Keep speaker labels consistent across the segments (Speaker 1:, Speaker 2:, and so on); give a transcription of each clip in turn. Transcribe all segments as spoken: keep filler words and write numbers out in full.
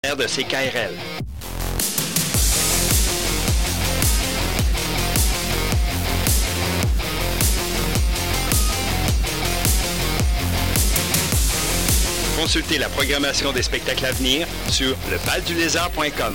Speaker 1: de C K R L. Consultez la programmation des spectacles à venir sur le bal du lézard point com.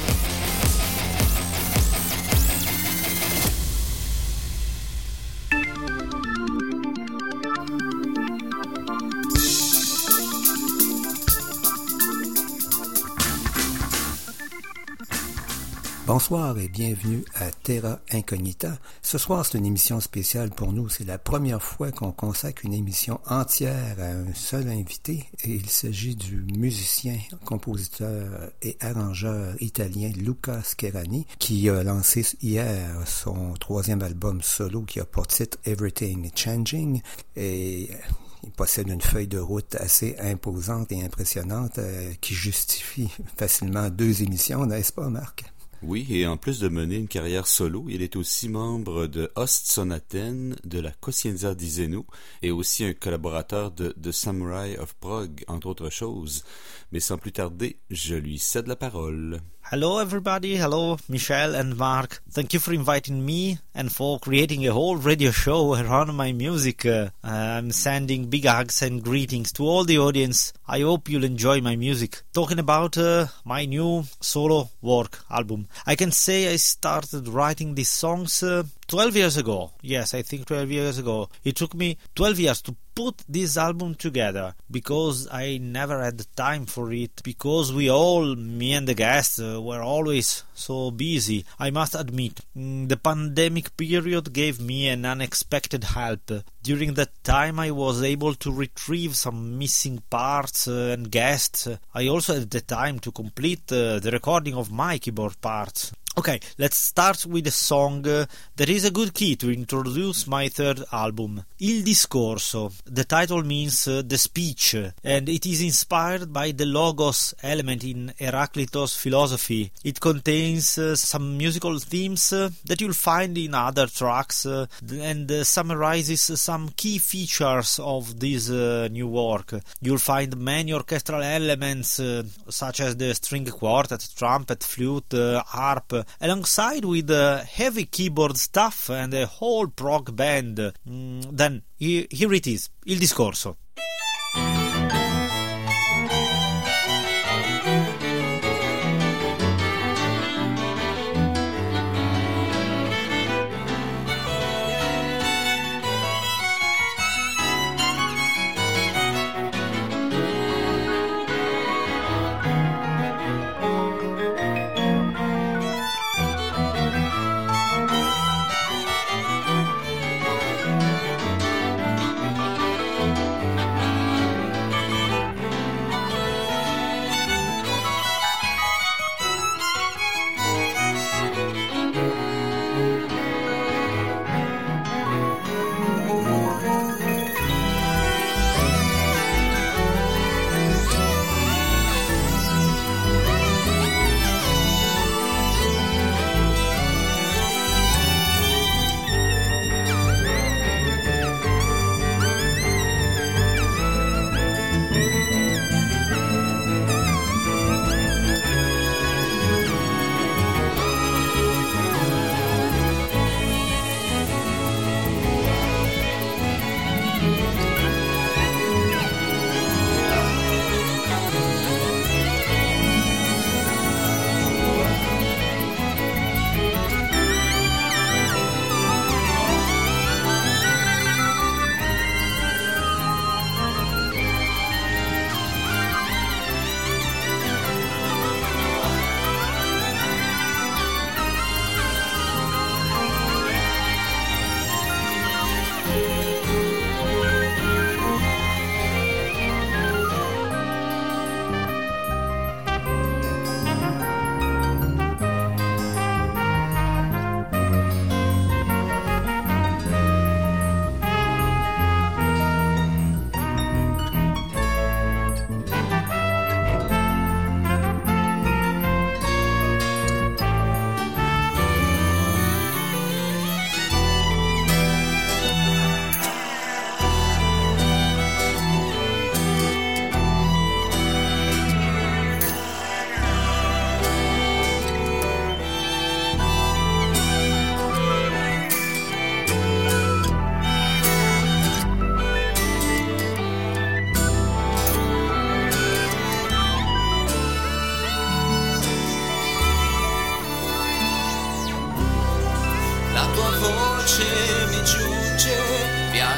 Speaker 2: Bonsoir et bienvenue à Terra Incognita. Ce soir, c'est une émission spéciale pour nous. C'est la première fois qu'on consacre une émission entière à un seul invité. Et il s'agit du musicien, compositeur et arrangeur italien Luca Scherani, qui a lancé hier son troisième album solo qui a pour titre Everything Changing. Et il possède une feuille de route assez imposante et impressionnante euh, qui justifie facilement deux émissions, n'est-ce pas, Marc?
Speaker 3: Oui, et en plus de mener une carrière solo, il est aussi membre de Ostsonaten, de la Coscienza di Zeno, et aussi un collaborateur de The Samurai of Prague, entre autres choses. Mais sans plus tarder, je lui cède la parole.
Speaker 4: Hello everybody, hello Michel and Mark. Thank you for inviting me and for creating a whole radio show around my music. Uh, I'm sending big hugs and greetings to all the audience. I hope you'll enjoy my music. Talking about uh, my new solo work album. I can say I started writing these songs uh, twelve years ago. Yes, I think twelve years ago. It took me twelve years to put this album together because I never had the time for it, because we all, me and the guests, uh, were always so busy. I must admit, the pandemic period gave me an unexpected help. During that time I was able to retrieve some missing parts uh, and guests. I also had the time to complete uh, the recording of my keyboard parts. Okay, let's start with a song uh, that is a good key to introduce my third album, Il Discorso. The title means uh, the speech, and it is inspired by the logos element in Heraclitus' philosophy. It contains uh, some musical themes uh, that you'll find in other tracks uh, and uh, summarizes some key features of this uh, new work. You'll find many orchestral elements uh, such as the string quartet, trumpet, flute, uh, harp, alongside with uh, heavy keyboard stuff and a whole prog band. Mm, then here, here it is, Il Discorso.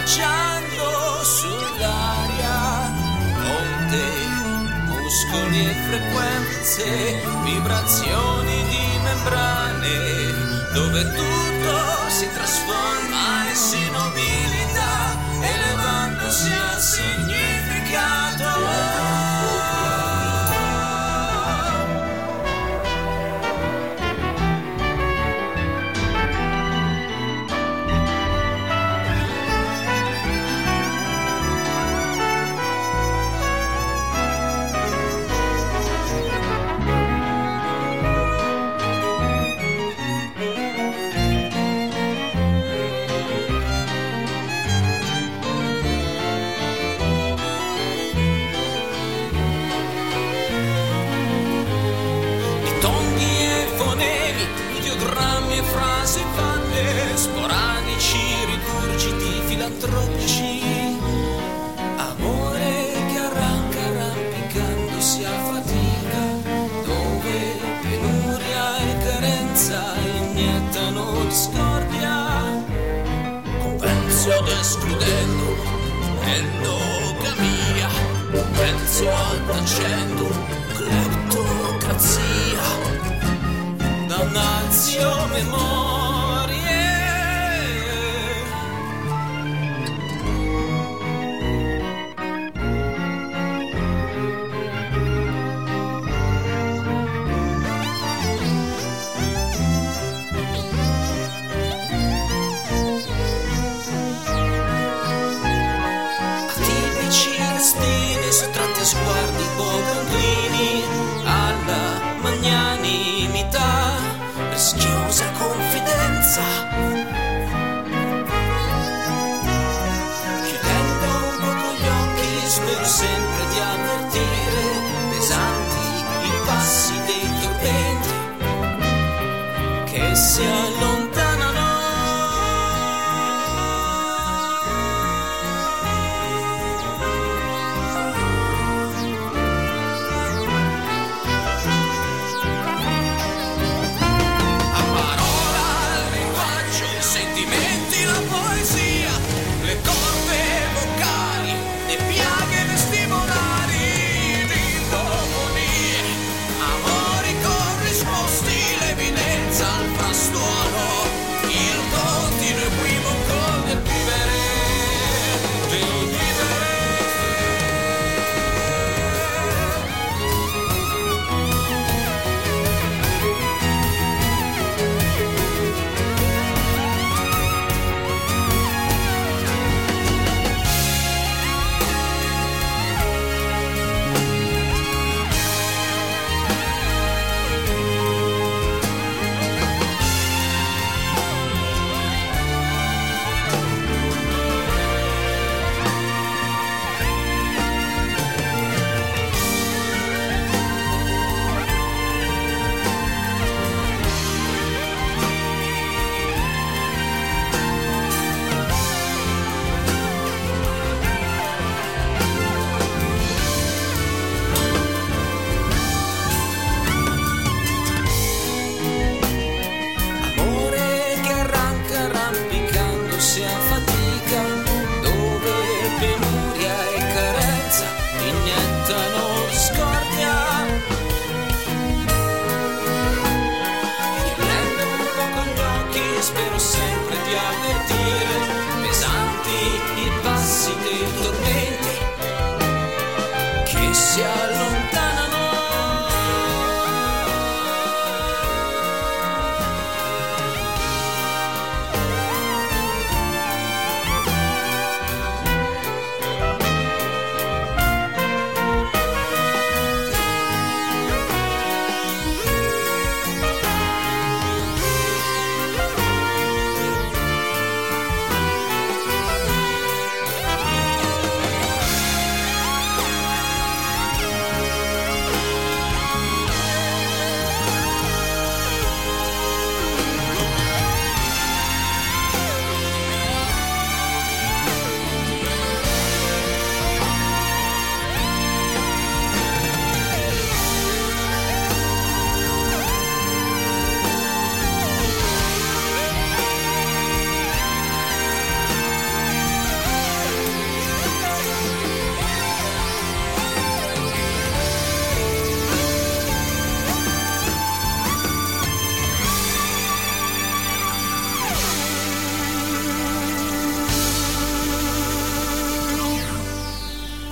Speaker 5: galleggiando sull'aria, onde, muscoli e frequenze, vibrazioni di membrane, dove tutto si trasforma e si nobilita, elevandosi a significato. Frasi fatte, sporadici, rigurgiti, filantropici, amore che arranca arrampicandosi a fatica, dove penuria e carenza iniettano discordia, compenso ed escludendo, endogamia, penso tacendo, cleptocrazia, damnatio memorie. Atipici destini, sottratti a sguardi bocandini, alla magnanimità, rischiosa confidenza, chiudendo un poco gli occhi spero sempre di avvertire pesanti i passi dei tormenti che si allontanano.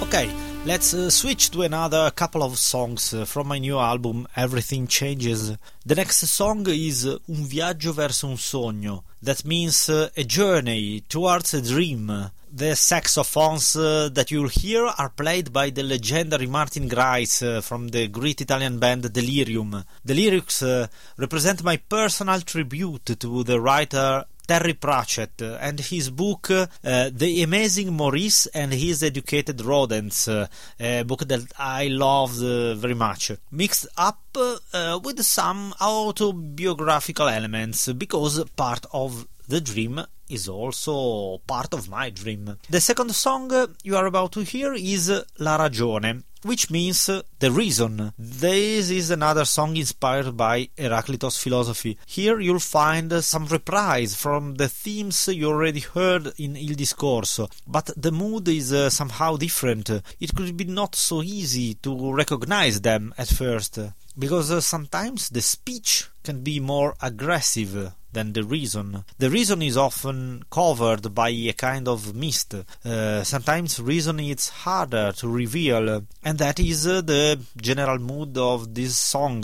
Speaker 4: Okay, let's uh, switch to another couple of songs uh, from my new album Everything Changes. The next song is uh, Un viaggio verso un sogno. That means uh, a journey towards a dream. The saxophones uh, that you'll hear are played by the legendary Martin Grice uh, from the great Italian band Delirium. The lyrics uh, represent my personal tribute to the writer Terry Pratchett uh, and his book uh, The Amazing Maurice and His Educated Rodents, uh, a book that I loved uh, very much, mixed up uh, with some autobiographical elements, because part of the dream is also part of my dream. The second song you are about to hear is La Ragione, which means the reason. This is another song inspired by Heraclitus' philosophy. Here you'll find some reprise from the themes you already heard in Il Discorso, but the mood is uh, somehow different. It could be not so easy to recognize them at first, because uh, sometimes the speech can be more aggressive than the reason. The reason is often covered by a kind of mist. Uh, sometimes reason is harder to reveal, and that is uh, the general mood of this song.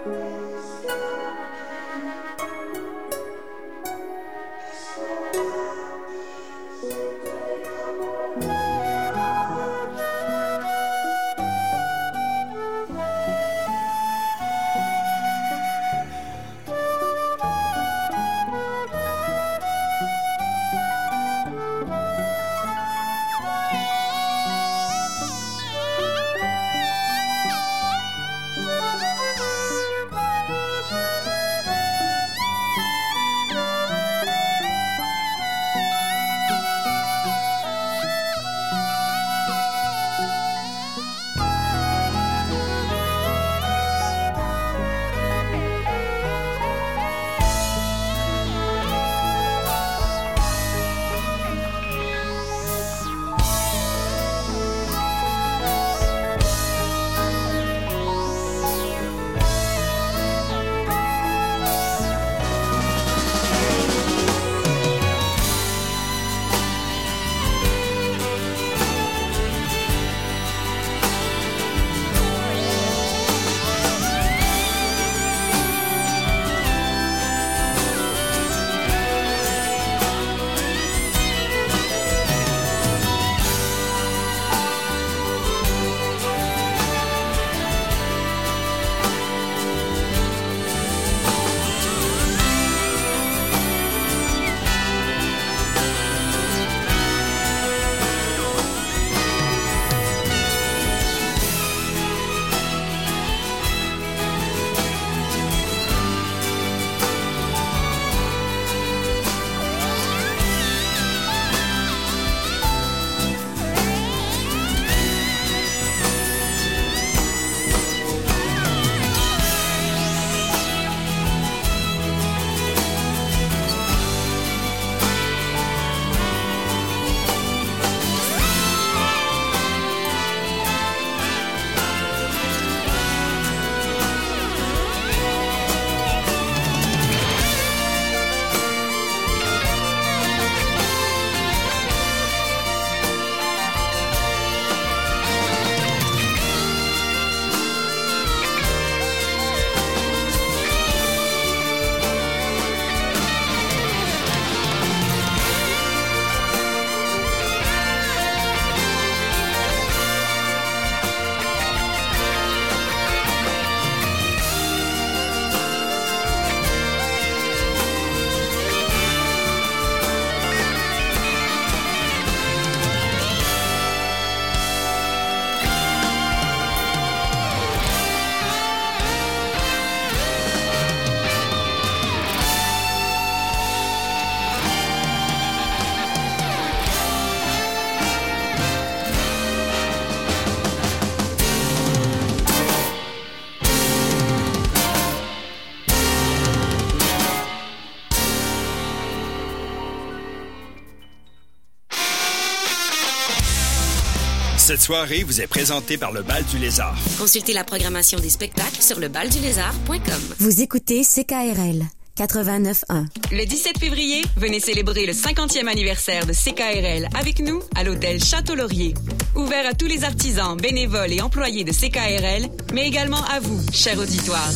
Speaker 1: Cette soirée vous est présentée par le Bal du Lézard.
Speaker 6: Consultez la programmation des spectacles sur le bal du lézard point com.
Speaker 7: Vous écoutez C K R L quatre-vingt-neuf un.
Speaker 8: Le dix-sept février, venez célébrer le cinquantième anniversaire de C K R L avec nous à l'hôtel Château-Laurier. Ouvert à tous les artisans, bénévoles et employés de C K R L, mais également à vous, cher auditoire.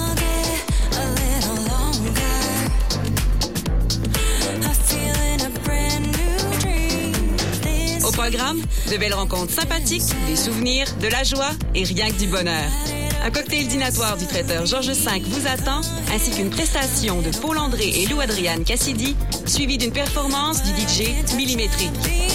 Speaker 8: Au programme, de belles rencontres sympathiques, des souvenirs, de la joie et rien que du bonheur. Un cocktail dînatoire du traiteur Georges cinq vous attend, ainsi qu'une prestation de Paul André et Lou Adriane Cassidy, suivie d'une performance du D J Millimétré.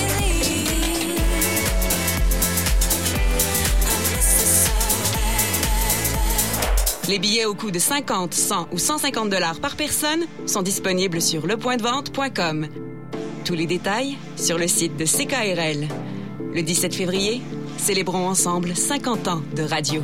Speaker 8: Les billets au coût de cinquante, cent ou cent cinquante dollars par personne sont disponibles sur le point de vente point com. Tous les détails sur le site de C K R L. Le dix-sept février, célébrons ensemble cinquante ans de radio.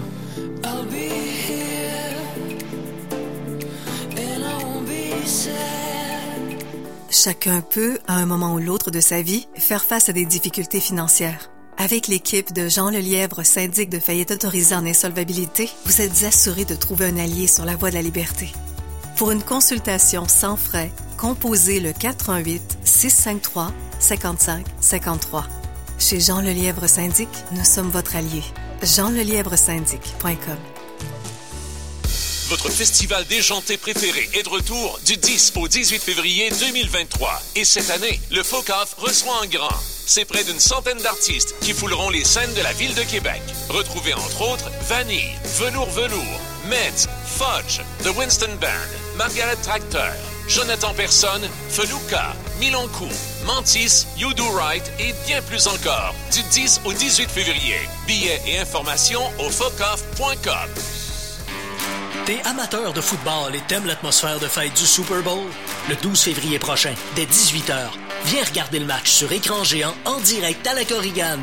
Speaker 9: Chacun peut, à un moment ou l'autre de sa vie, faire face à des difficultés financières. Avec l'équipe de Jean Lelièvre, syndic de faillite autorisé en insolvabilité, vous êtes assuré de trouver un allié sur la voie de la liberté. Pour une consultation sans frais, composez le quatre un huit, six cinq trois, cinq cinq cinq trois. Chez Jean Lelièvre Syndic, nous sommes votre allié. jean lelièvre syndic point com.
Speaker 10: votre festival déjanté préféré est de retour du dix au dix-huit février deux mille vingt-trois. Et cette année, le Folk-Off reçoit en grand. C'est près d'une centaine d'artistes qui fouleront les scènes de la ville de Québec. Retrouvez entre autres Vanille, Velours Velours, Meds, Fudge, The Winston Band, Margaret Tractor, Jonathan Persson, Feluca, Milonkou, Mantis, You Do Right et bien plus encore. Du dix au dix-huit février. Billets et informations au folk off point com.
Speaker 11: T'es amateur de football et t'aimes l'atmosphère de fête du Super Bowl? Le douze février prochain, dès dix-huit heures, viens regarder le match sur écran géant en direct à la Korigane.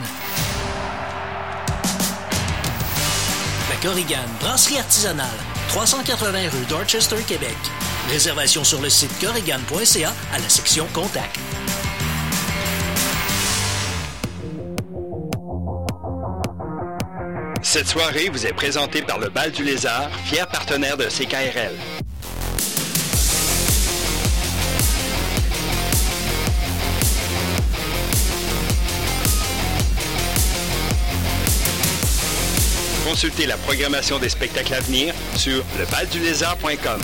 Speaker 11: La Korigane, brasserie artisanale, trois cent quatre-vingts rue Dorchester, Québec. Réservation sur le site korigane point c a à la section Contact.
Speaker 1: Cette soirée vous est présentée par le Bal du Lézard, fier partenaire de C K R L. Consultez la programmation des spectacles à venir sur le bal du lézard point com.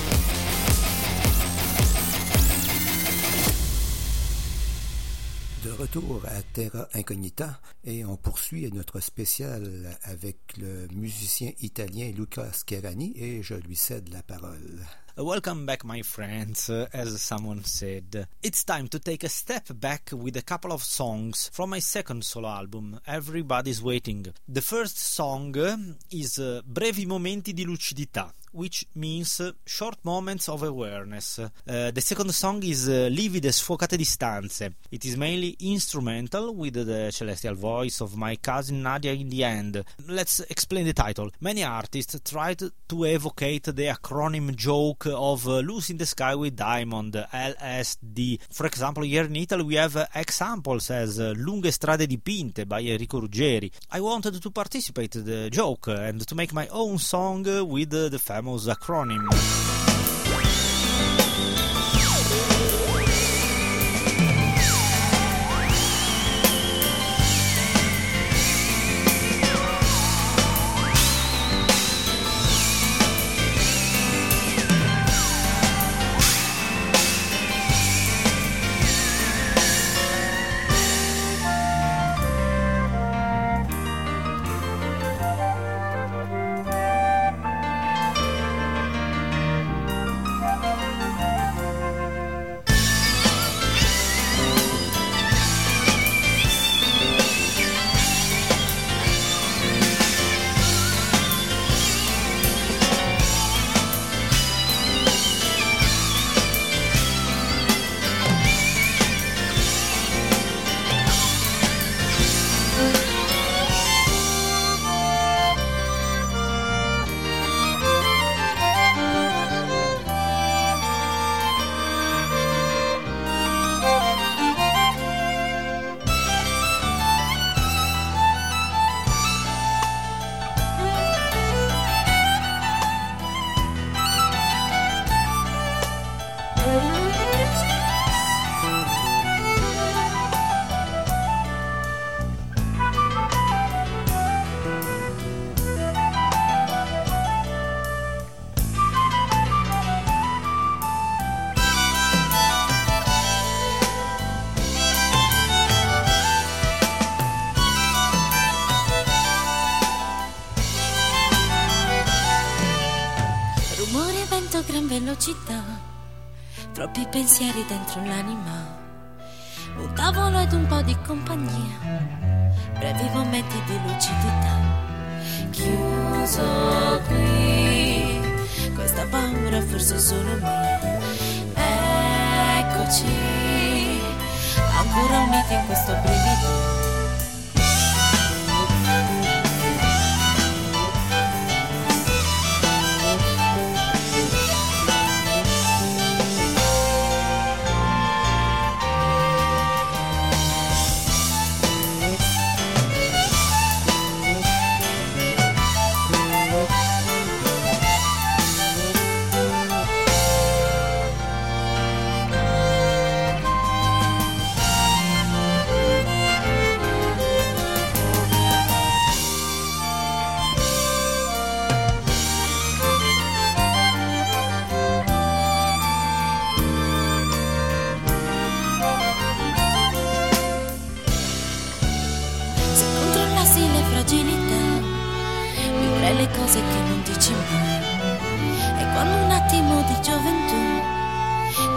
Speaker 2: De retour à Terra Incognita et on poursuit notre spécial avec le musicien italien Luca Scherani et je lui cède la parole.
Speaker 4: Welcome back, my friends. Uh, as someone said, it's time to take a step back with a couple of songs from my second solo album, Everybody's Waiting. The first song uh, is uh, Brevi Momenti di Lucidità, which means uh, short moments of awareness. Uh, the second song is uh, Livide Sfocate Distanze. It is mainly instrumental with the celestial voice of my cousin Nadia in the end. Let's explain the title. Many artists tried to evocate the acronym joke of uh, Lucy in the Sky with Diamond, L S D. For example, here in Italy we have uh, examples as uh, Lunghe Strade Dipinte by Enrico Ruggeri. I wanted to participate in the joke and to make my own song uh, with uh, the famous acronym.
Speaker 12: velocità, troppi pensieri dentro l'anima, un tavolo ed un po' di compagnia, brevi momenti di lucidità. Chiuso qui, questa paura forse è solo mia. Eccoci, ancora uniti in questo brivido.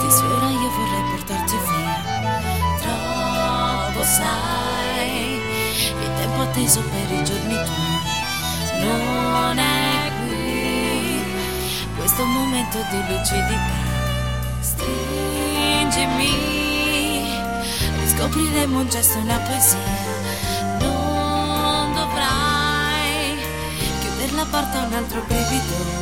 Speaker 12: Sì, ora io vorrei portarti via. Troppo, sai, il tempo atteso per i giorni tuoi non è qui. Questo momento di lucidità. Stringimi, riscopriremo un gesto, una poesia. Non dovrai chiudere la porta a un altro brivido.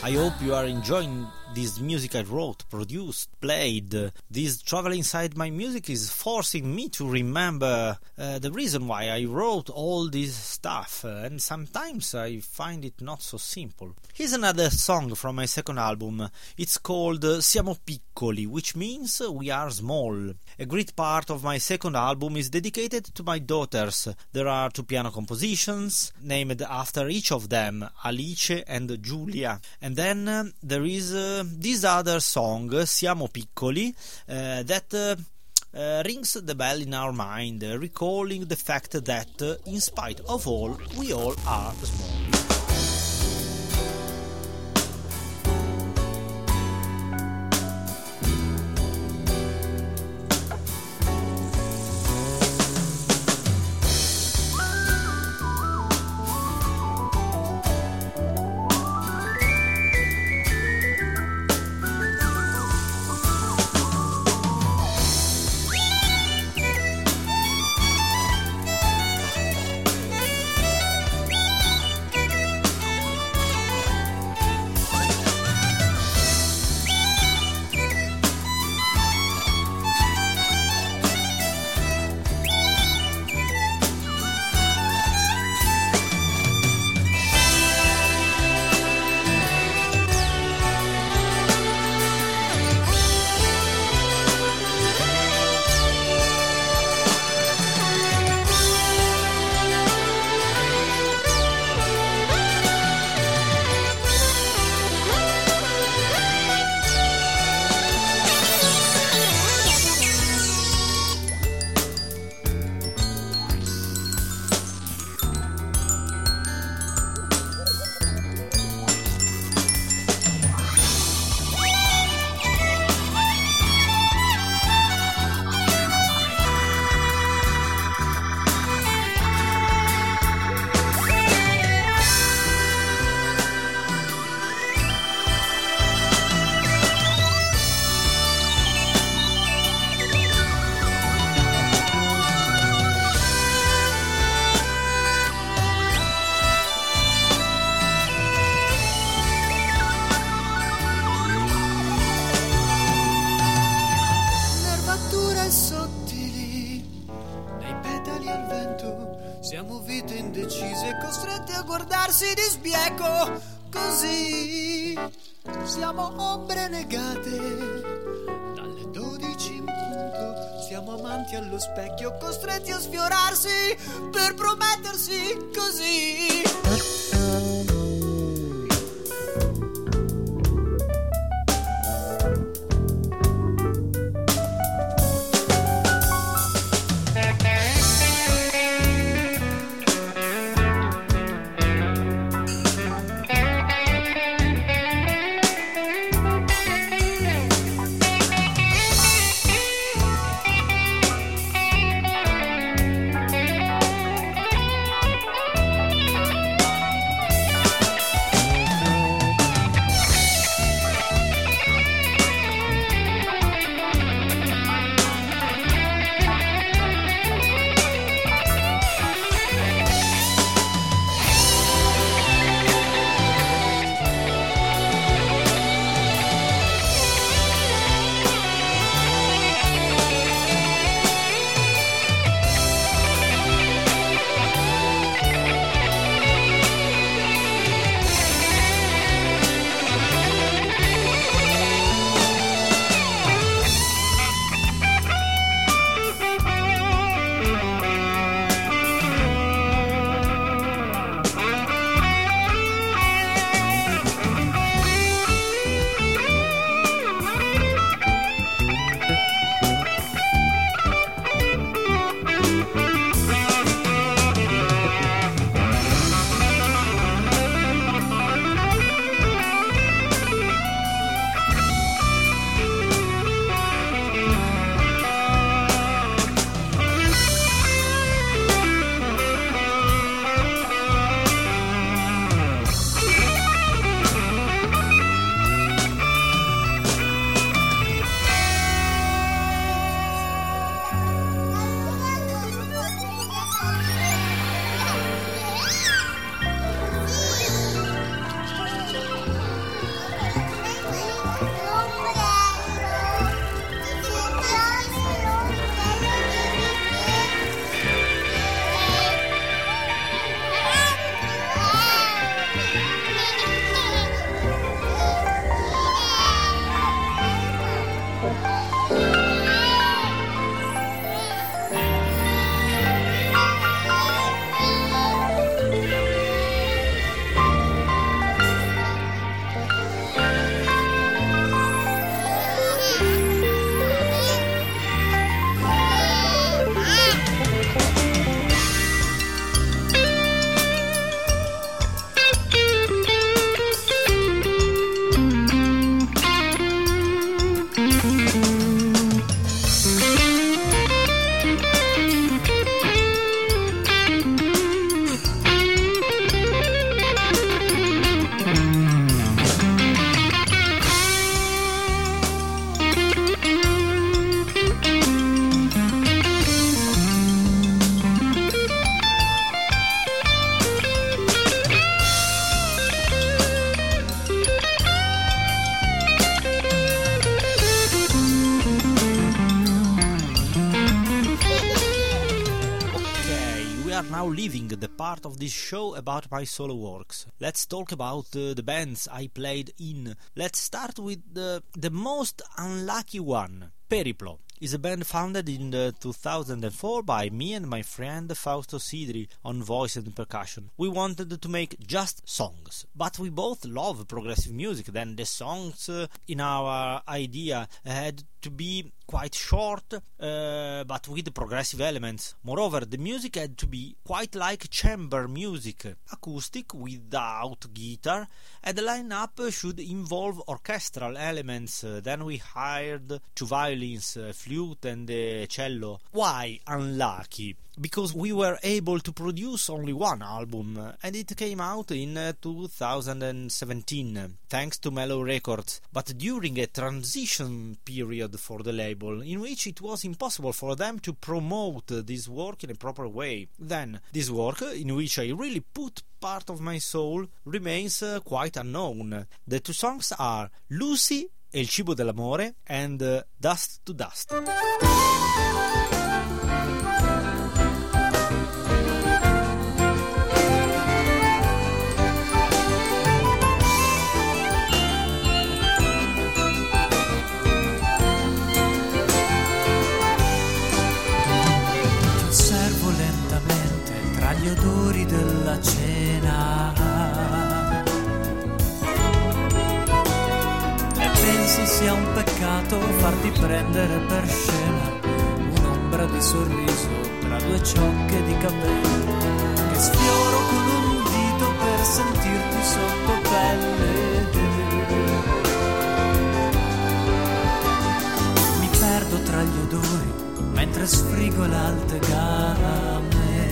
Speaker 4: I hope you are enjoying this music I wrote, produced, played. This travel inside my music is forcing me to remember uh, the reason why I wrote all this stuff, uh, and sometimes I find it not so simple. Here's another song from my second album. It's called uh, Siamo Piccoli, which means we are small. A great part of my second album is dedicated to my daughters. There are two piano compositions, named after each of them, Alice and Giulia. And then uh, there is uh, this other song, Siamo Piccoli, uh, that uh, uh, rings the bell in our mind, uh, recalling the fact that, uh, in spite of all, we all are small.
Speaker 13: Siamo vite indecise, costrette a guardarsi di sbieco, così siamo ombre negate. Dalle dodici in punto siamo amanti allo specchio, costretti a sfiorarsi per promettersi così.
Speaker 4: leaving the part of this show about my solo works. Let's talk about uh, the bands I played in. Let's start with the, the most unlucky one, Periplo. Is a band founded in uh, two thousand four by me and my friend Fausto Sidri on voice and percussion. We wanted to make just songs, but we both love progressive music. Then the songs uh, in our idea had to be quite short, uh, but with progressive elements. Moreover, the music had to be quite like chamber music, acoustic without guitar, and the lineup should involve orchestral elements. Uh, then we hired two violins, a flute and a cello. Why unlucky? Because we were able to produce only one album, and it came out in uh, two thousand seventeen, thanks to Mellow Records, but during a transition period for the label, in which it was impossible for them to promote uh, this work in a proper way. Then, this work, in which I really put part of my soul, remains uh, quite unknown. The two songs are Lucy e il cibo dell'amore and uh, Dust to Dust.
Speaker 13: Gli odori della cena e penso sia un peccato farti prendere per scena un'ombra di sorriso tra due ciocche di capelli che sfioro con un dito per sentirti sotto pelle. Mi perdo tra gli odori mentre sfrigo l'alte gamme.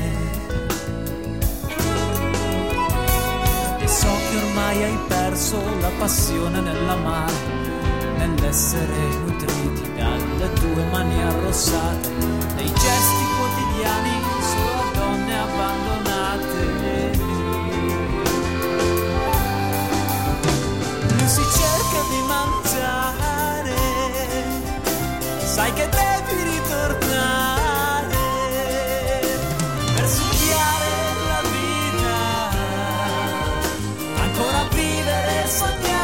Speaker 13: So che ormai hai perso la passione nell'amare, nell'essere nutriti dalle tue mani arrossate, nei gesti quotidiani solo a donne abbandonate. Lui si cerca di mangiare, sai che devi ritornare per succhiare la vita, ancora vivere e sognare.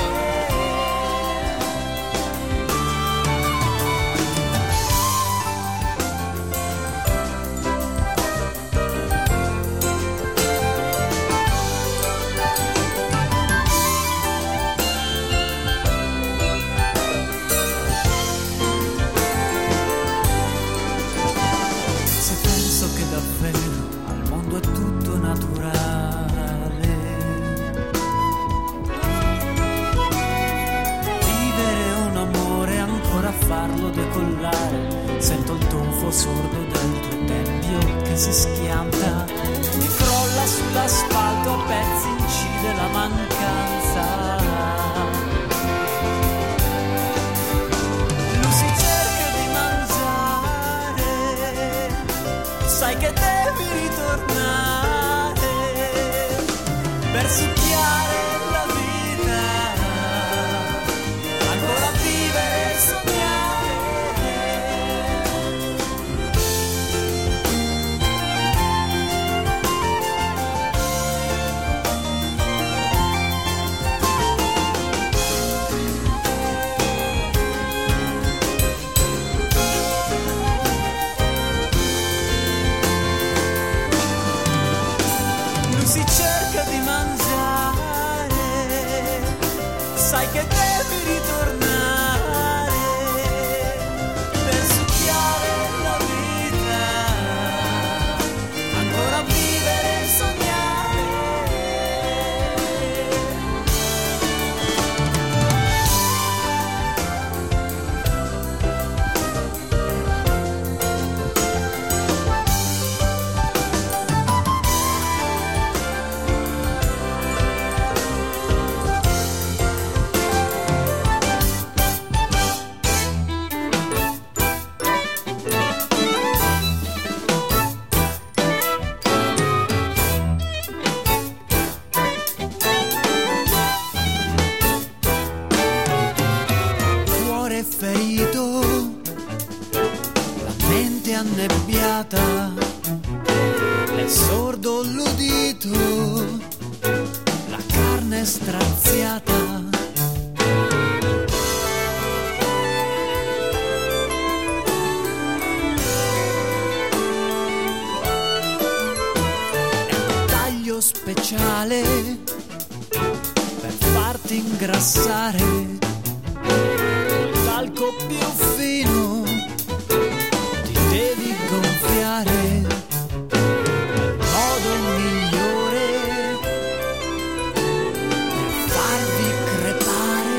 Speaker 13: Se penso che davvero al mondo è tutto naturale, farlo decollare, sento il tonfo sordo del tuo tempio che si schianta e crolla sull'asfalto, a pezzi incide la mancanza. Lui si cerca di mangiare, sai che devi ritornare per succhiare la vita, ancora vivere e sognare. Si cerca di mangiare, sai che devi ritornare per succhiare la vita, ancora vivere e sognare. pelle straziata. Speciale per farti ingrassare, il talco più fino ti devi gonfiare, il modo migliore per farvi crepare,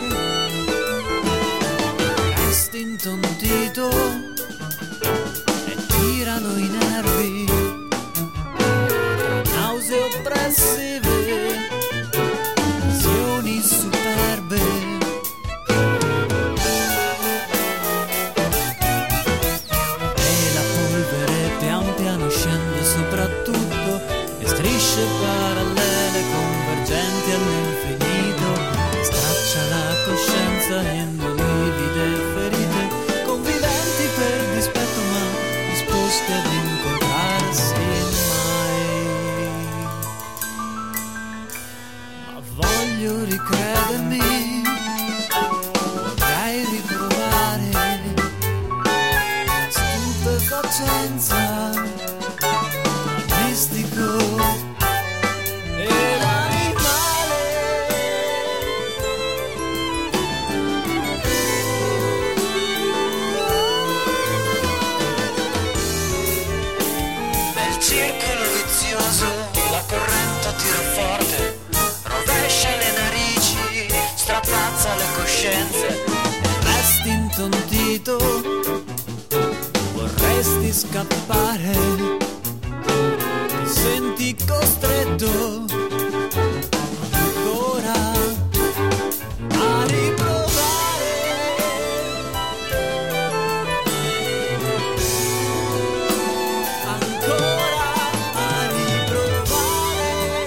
Speaker 13: resti intontito e tirano i nervi, oppressive, visioni superbe. E la polvere pian piano scende soprattutto e strisce parallele convergenti all'infinito, straccia la coscienza in due livide ferite, conviventi per dispetto ma disposte ad incontrarsi mai. Voglio ricredermi, vorrei riprovare stupefaccenza, mistico e l'animale.
Speaker 5: Nel circolo vizioso la corrente tira forte, rovescia le narici, strappazza le coscienze
Speaker 13: e resti intontito, vorresti scappare, ti senti costretto ancora a riprovare, ancora a riprovare.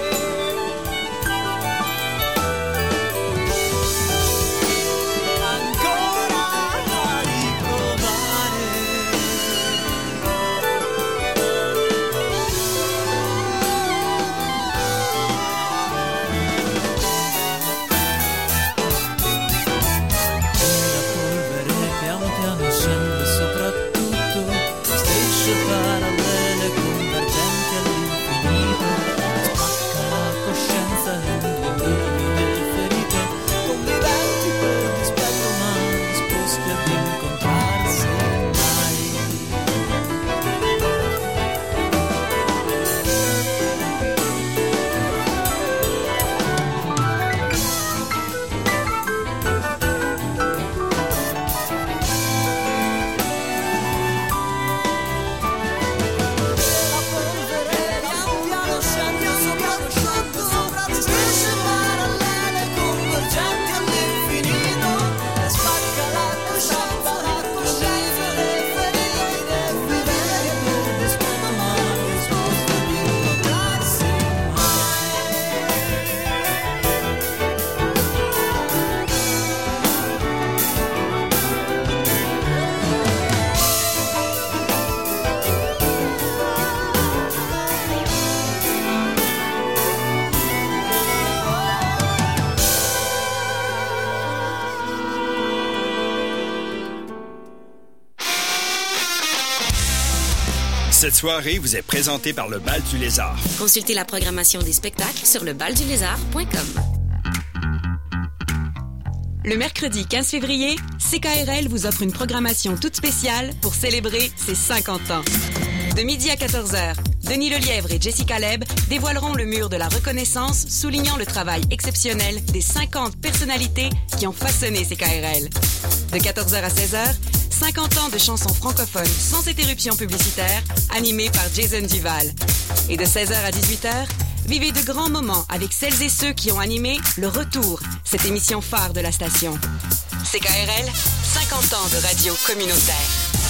Speaker 1: Cette soirée vous est présentée par le Bal du Lézard.
Speaker 6: Consultez la programmation des spectacles sur le bal du lézard point com.
Speaker 8: Le mercredi quinze février, C K R L vous offre une programmation toute spéciale pour célébrer ses cinquante ans. De midi à quatorze heures, Denis Lelièvre et Jessica Leb dévoileront le mur de la reconnaissance, soulignant le travail exceptionnel des cinquante personnalités qui ont façonné C K R L. De quatorze heures à seize heures, cinquante ans de chansons francophones sans interruption publicitaire, animées par Jason Duval. Et de seize heures à dix-huit heures, vivez de grands moments avec celles et ceux qui ont animé Le Retour, cette émission phare de la station. C K R L, cinquante ans de radio communautaire.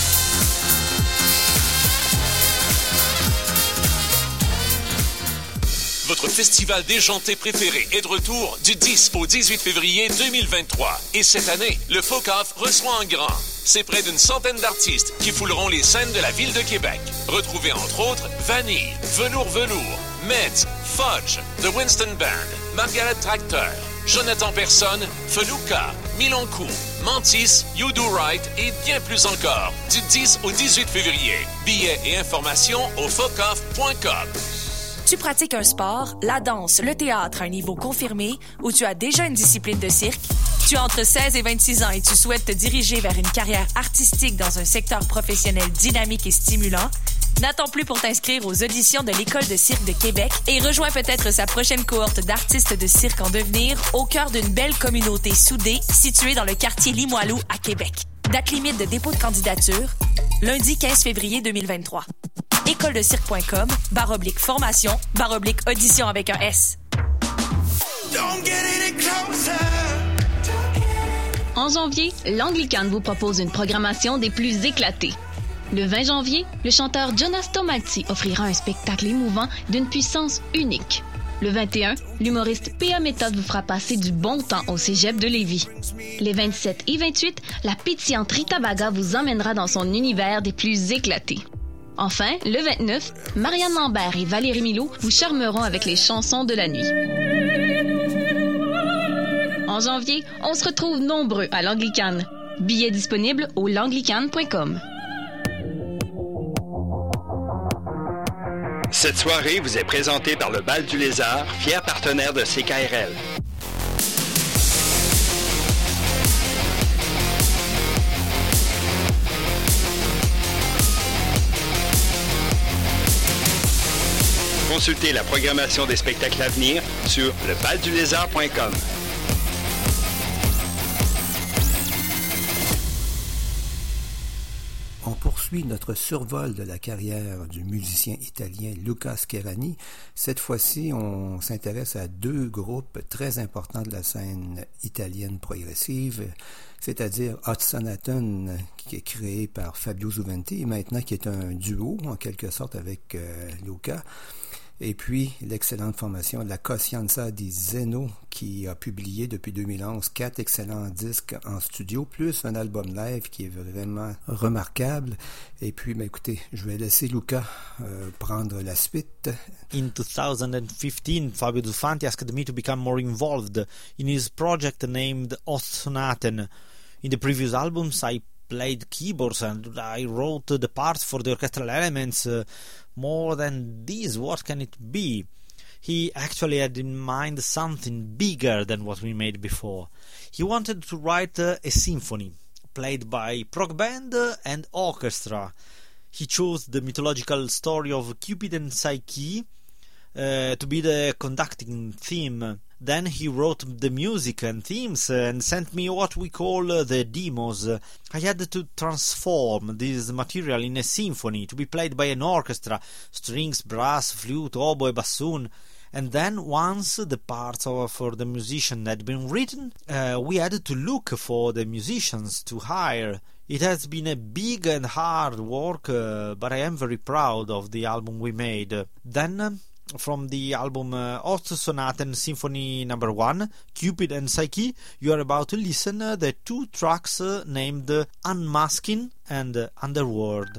Speaker 10: Votre festival déjanté préféré est de retour du dix au dix-huit février deux mille vingt-trois. Et cette année, le Folk-Off reçoit en grand. C'est près d'une centaine d'artistes qui fouleront les scènes de la ville de Québec. Retrouvez entre autres Vanille, Velours Velours, Meds, Fudge, The Winston Band, Margaret Tractor, Jonathan Person, Feluca, Milonkou, Mantis, You Do Right et bien plus encore. Du dix au dix-huit février. Billets et informations au focoff point com.
Speaker 14: Tu pratiques un sport, la danse, le théâtre à un niveau confirmé ou tu as déjà une discipline de cirque? Tu as entre seize et vingt-six ans et tu souhaites te diriger vers une carrière artistique dans un secteur professionnel dynamique et stimulant? N'attends plus pour t'inscrire aux auditions de l'École de cirque de Québec et rejoins peut-être sa prochaine cohorte d'artistes de cirque en devenir au cœur d'une belle communauté soudée située dans le quartier Limoilou à Québec. Date limite de dépôt de candidature, lundi quinze février deux mille vingt-trois. école de cirque point com, barre oblique formation, barre oblique audition avec un S.
Speaker 15: En janvier, l'Anglicane vous propose une programmation des plus éclatées. Le vingt janvier, le chanteur Jonas Tomalti offrira un spectacle émouvant d'une puissance unique. Le vingt et un, l'humoriste P A Méthode vous fera passer du bon temps au cégep de Lévis. Les vingt-sept et vingt-huit, la pétillante Rita Baga vous emmènera dans son univers des plus éclatés. Enfin, le vingt-neuf, Marianne Lambert et Valérie Milot vous charmeront avec les chansons de la nuit. En janvier, on se retrouve nombreux à l'Anglicane. Billets disponibles au l'anglicane point com.
Speaker 1: Cette soirée vous est présentée par le Bal du Lézard, fier partenaire de C K R L. Consultez la programmation des spectacles à venir sur le bal du lézard point com.
Speaker 2: On poursuit notre survol de la carrière du musicien italien Luca Scherani. Cette fois-ci, on s'intéresse à deux groupes très importants de la scène italienne progressive, c'est-à-dire Hot Sonata, qui est créé par Fabio Juventi, et maintenant qui est un duo, en quelque sorte, avec euh, Luca. Et puis, l'excellente formation La Coscienza di Zeno, qui a publié depuis deux mille onze quatre excellents disques en studio, plus un album live qui est vraiment remarquable. Et puis, ben, écoutez, je vais laisser Luca euh, prendre la suite.
Speaker 4: In two thousand fifteen, Fabio Juventi asked me to become more involved in his project named Ostsonaten. In the previous albums, I played keyboards and I wrote the parts for the orchestral elements. Uh, more than this, what can it be? He actually had in mind something bigger than what we made before. He wanted to write uh, a symphony, played by prog band and orchestra. He chose the mythological story of Cupid and Psyche uh, to be the conducting theme. Then he wrote the music and themes and sent me what we call uh, the demos. I had to transform this material in a symphony to be played by an orchestra, strings, brass, flute, oboe, bassoon. And then once the parts of, for the musician had been written, uh, we had to look for the musicians to hire. It has been a big and hard work, uh, but I am very proud of the album we made. Then, uh, from the album uh, Ostsonaten Symphony number one, Cupid and Psyche, you are about to listen uh, the two tracks uh, named uh, Unmasking and uh, Underworld.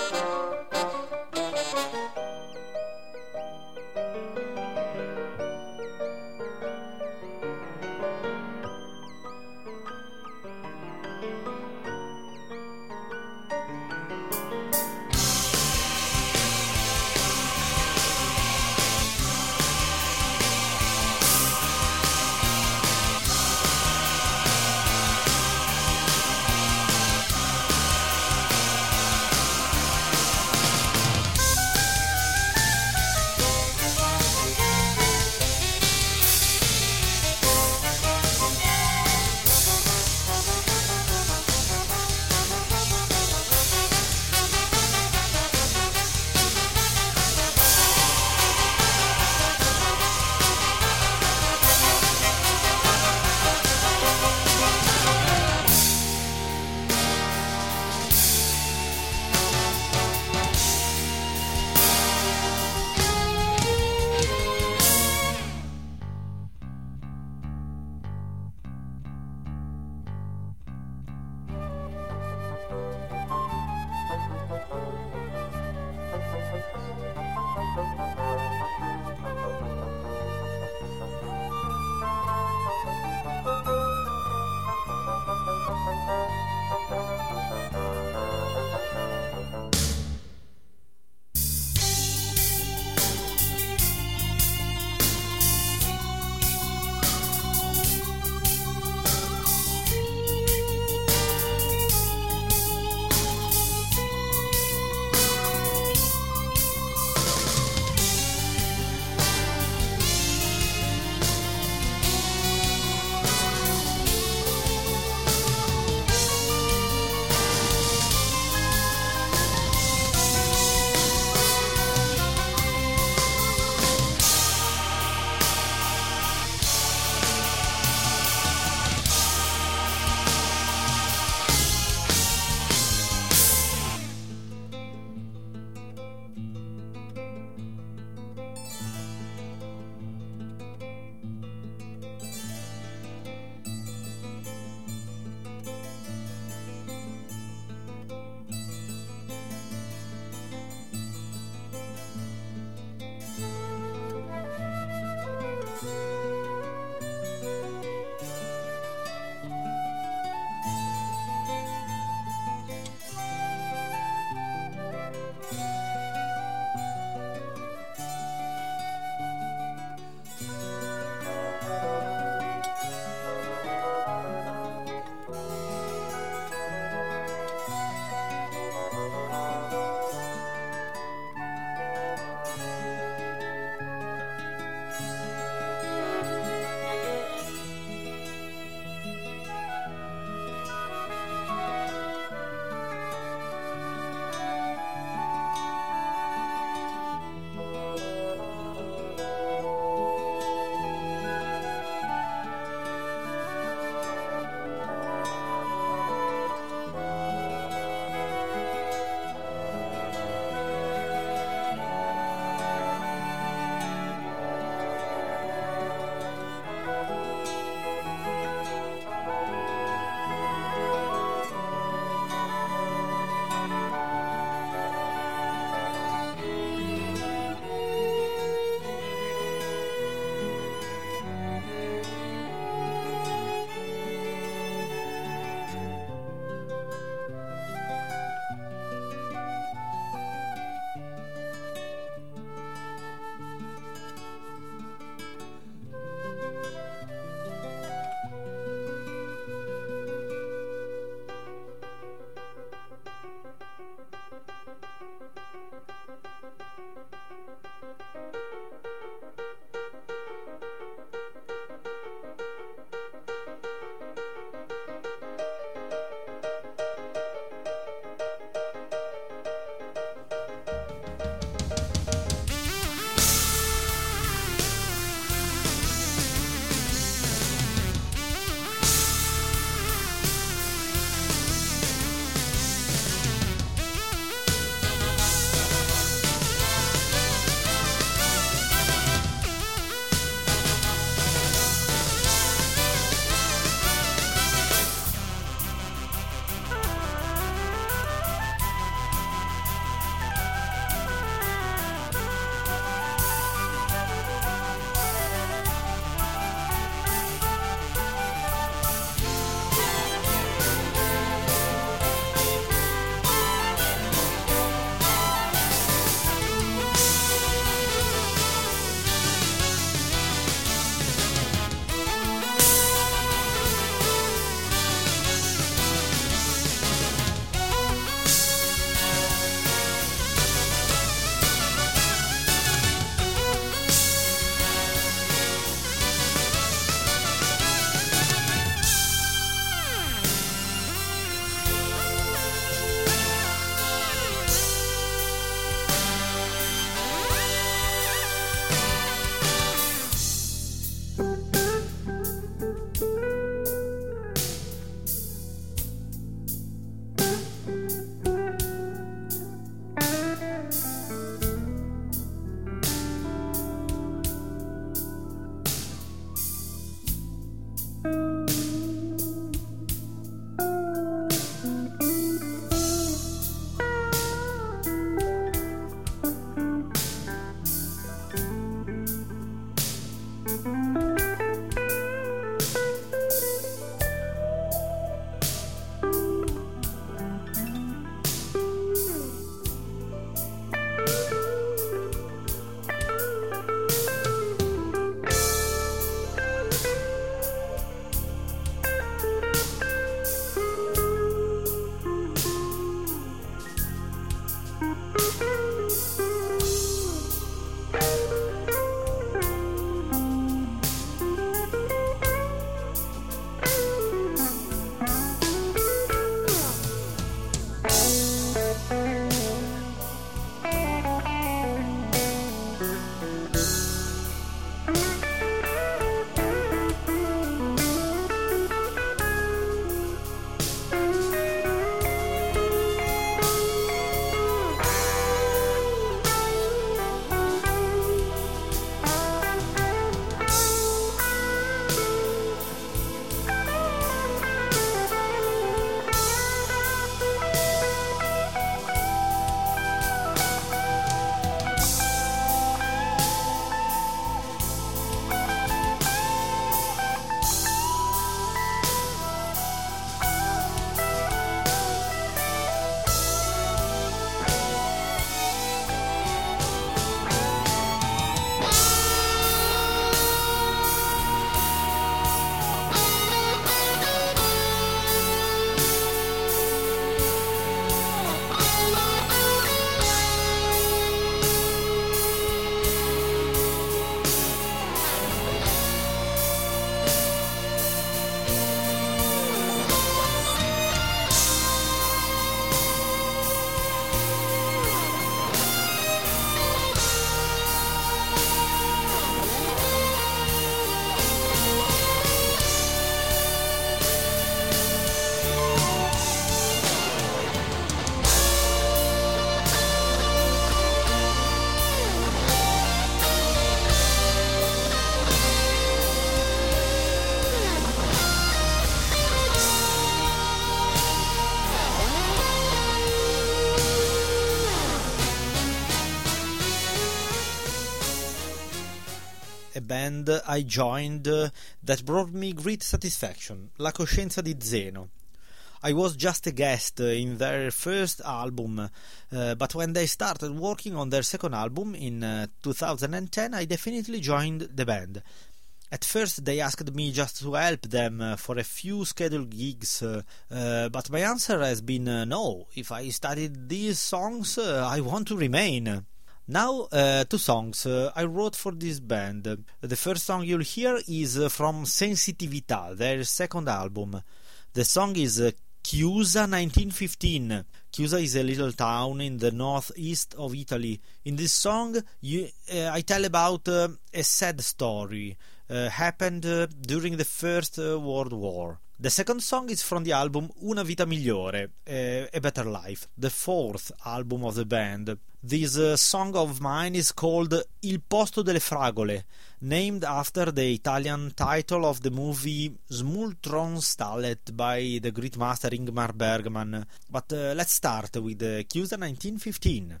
Speaker 4: a band I joined uh, that brought me great satisfaction, La Coscienza di Zeno. I was just a guest in their first album, uh, but when they started working on their second album in uh, two thousand ten, I definitely joined the band. At first they asked me just to help them uh, for a few scheduled gigs, uh, uh, but my answer has been uh, no. If I studied these songs, uh, I want to remain. Now, uh, two songs uh, I wrote for this band. The first song you'll hear is uh, from Sensitività, their second album. The song is uh, Chiusa nineteen fifteen. Chiusa is a little town in the northeast of Italy. In this song, you, uh, I tell about uh, a sad story uh, happened uh, during the First uh, World War. The second song is from the album Una Vita Migliore, uh, A Better Life, the fourth album of the band. This uh, song of mine is called Il Posto delle Fragole, named after the Italian title of the movie Smultronstallet by the great master Ingmar Bergman. But uh, let's start with uh, Chiusa nineteen fifteen.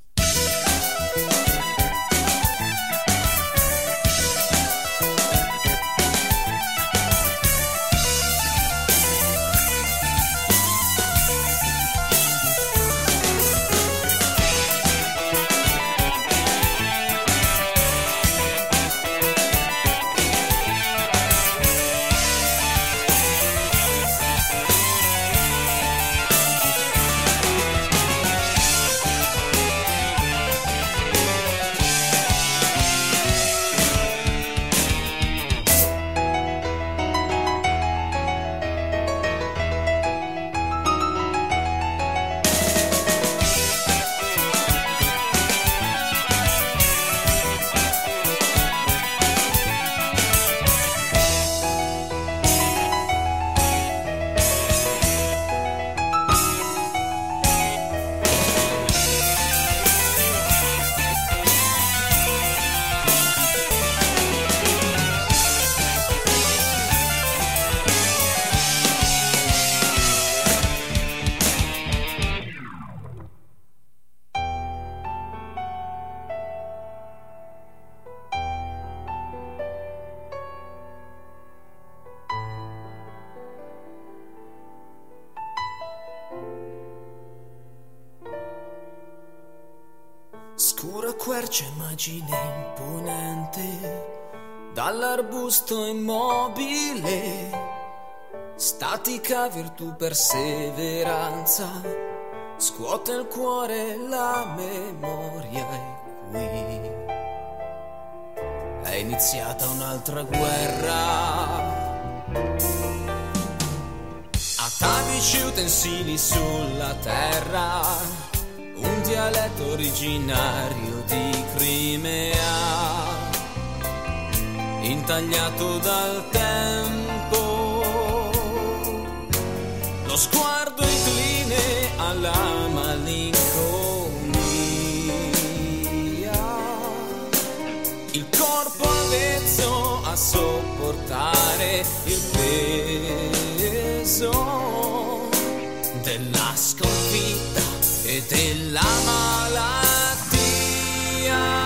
Speaker 5: Scura quercia immagine imponente, dall'arbusto immobile, statica virtù perseveranza, scuote il cuore la memoria e qui è iniziata un'altra guerra. Atavici utensili sulla terra, un dialetto originario di Crimea, intagliato dal tempo, lo sguardo incline alla malinconia, il corpo avvezzo a sopportare il peso della sconfitta e della malattia.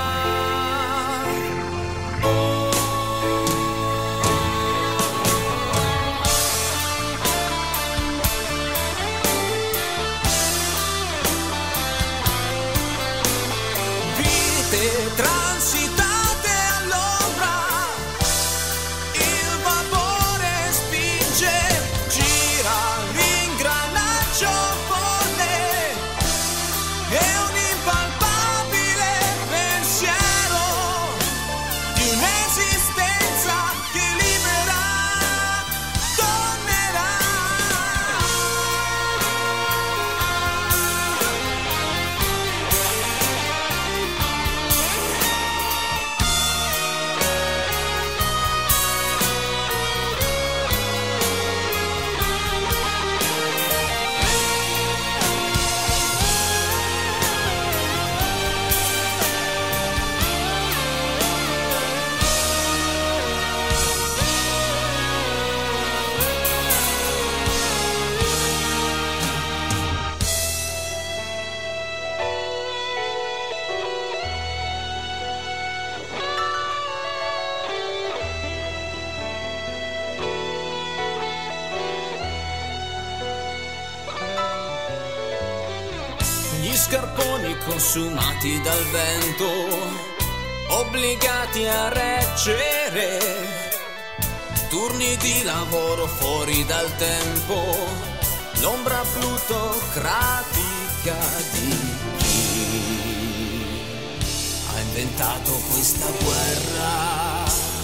Speaker 5: Vite transitate all'ombra, il vapore spinge, gira l'ingranaggio folle, e un scarponi consumati dal vento, obbligati a reggere turni di lavoro fuori dal tempo, l'ombra plutocratica di chi ha inventato questa guerra.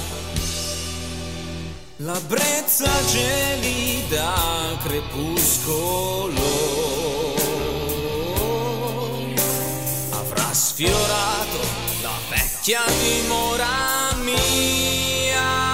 Speaker 5: La brezza gelida al crepuscolo avrà sfiorato la vecchia dimora mia.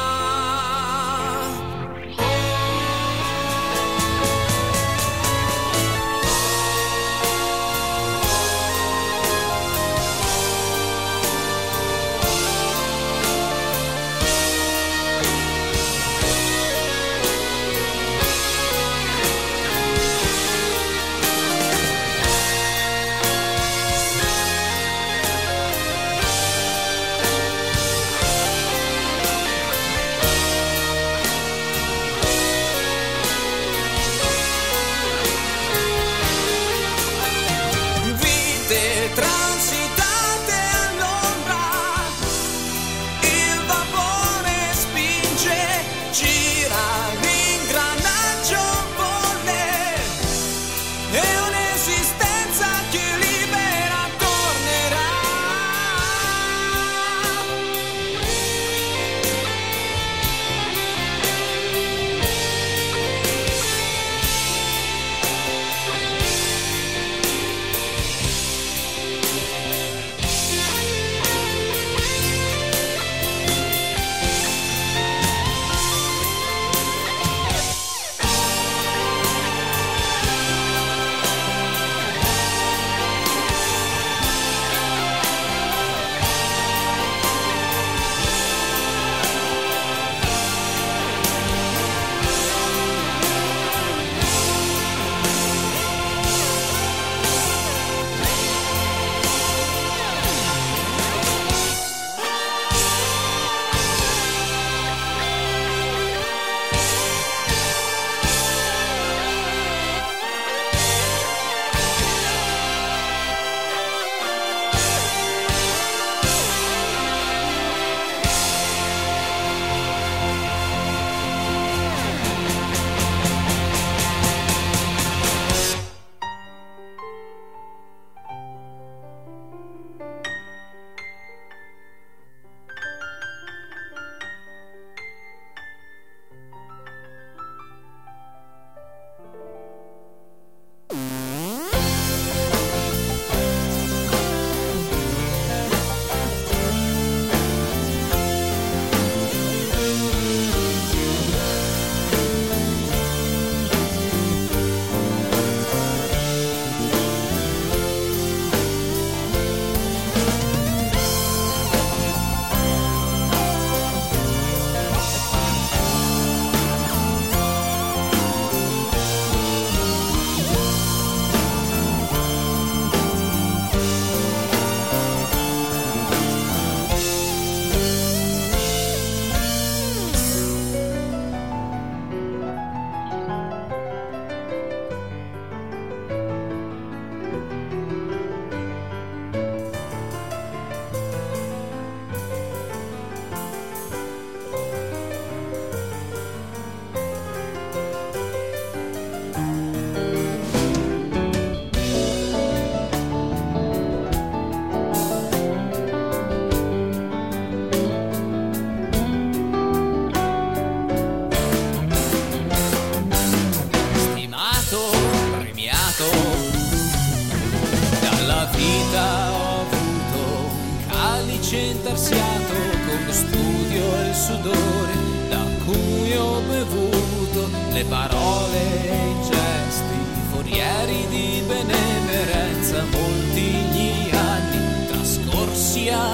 Speaker 5: intarsiato con lo studio e il sudore da cui ho bevuto le parole e i gesti forieri di benemerenza, molti gli anni trascorsi a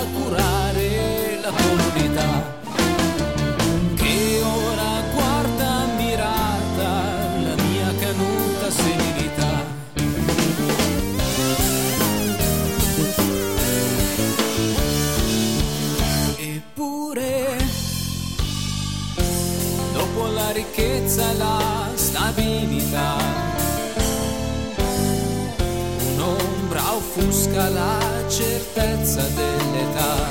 Speaker 5: curare la comunità che ora guarda ammirata la mia canuta serenità. Eppure dopo la ricchezza e la stabilità un manca la certezza dell'età.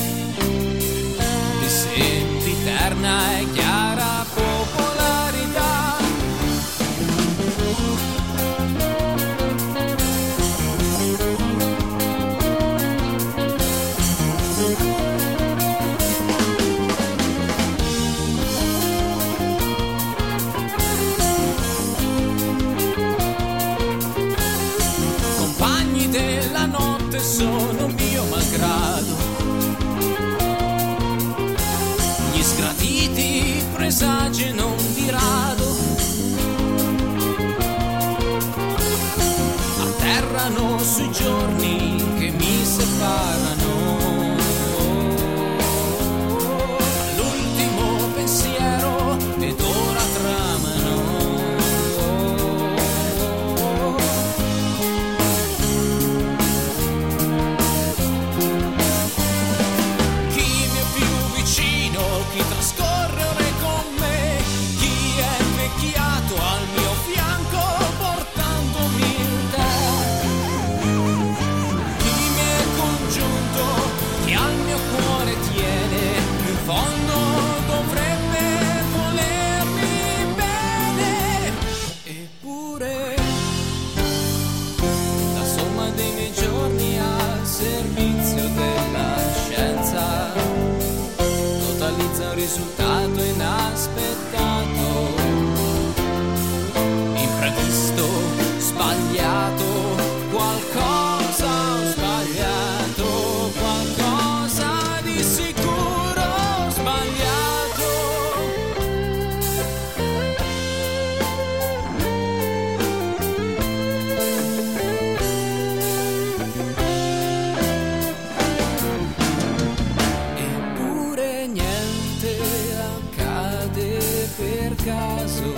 Speaker 5: Ti senti eterna e chiara popolarità. Compagni della notte sono mio malgrado, gli sgraditi presagi non di rado atterrano sui giorni che mi separano. L'ultimo pensiero ed ora tramano. Chi mi è più vicino, chi trascorre ore con me, chi è invecchiato al mio fianco portandomi il tè. Chi mi è congiunto, chi al mio cuore tiene, in fondo dovrebbe volermi bene. Eppure la somma dei miei giorni al servizio della scienza totalizza un risultato inaspettato, imprevisto, sbagliato, qualcosa ho sbagliato, qualcosa di sicuro ho sbagliato. Eppure niente accade per caso,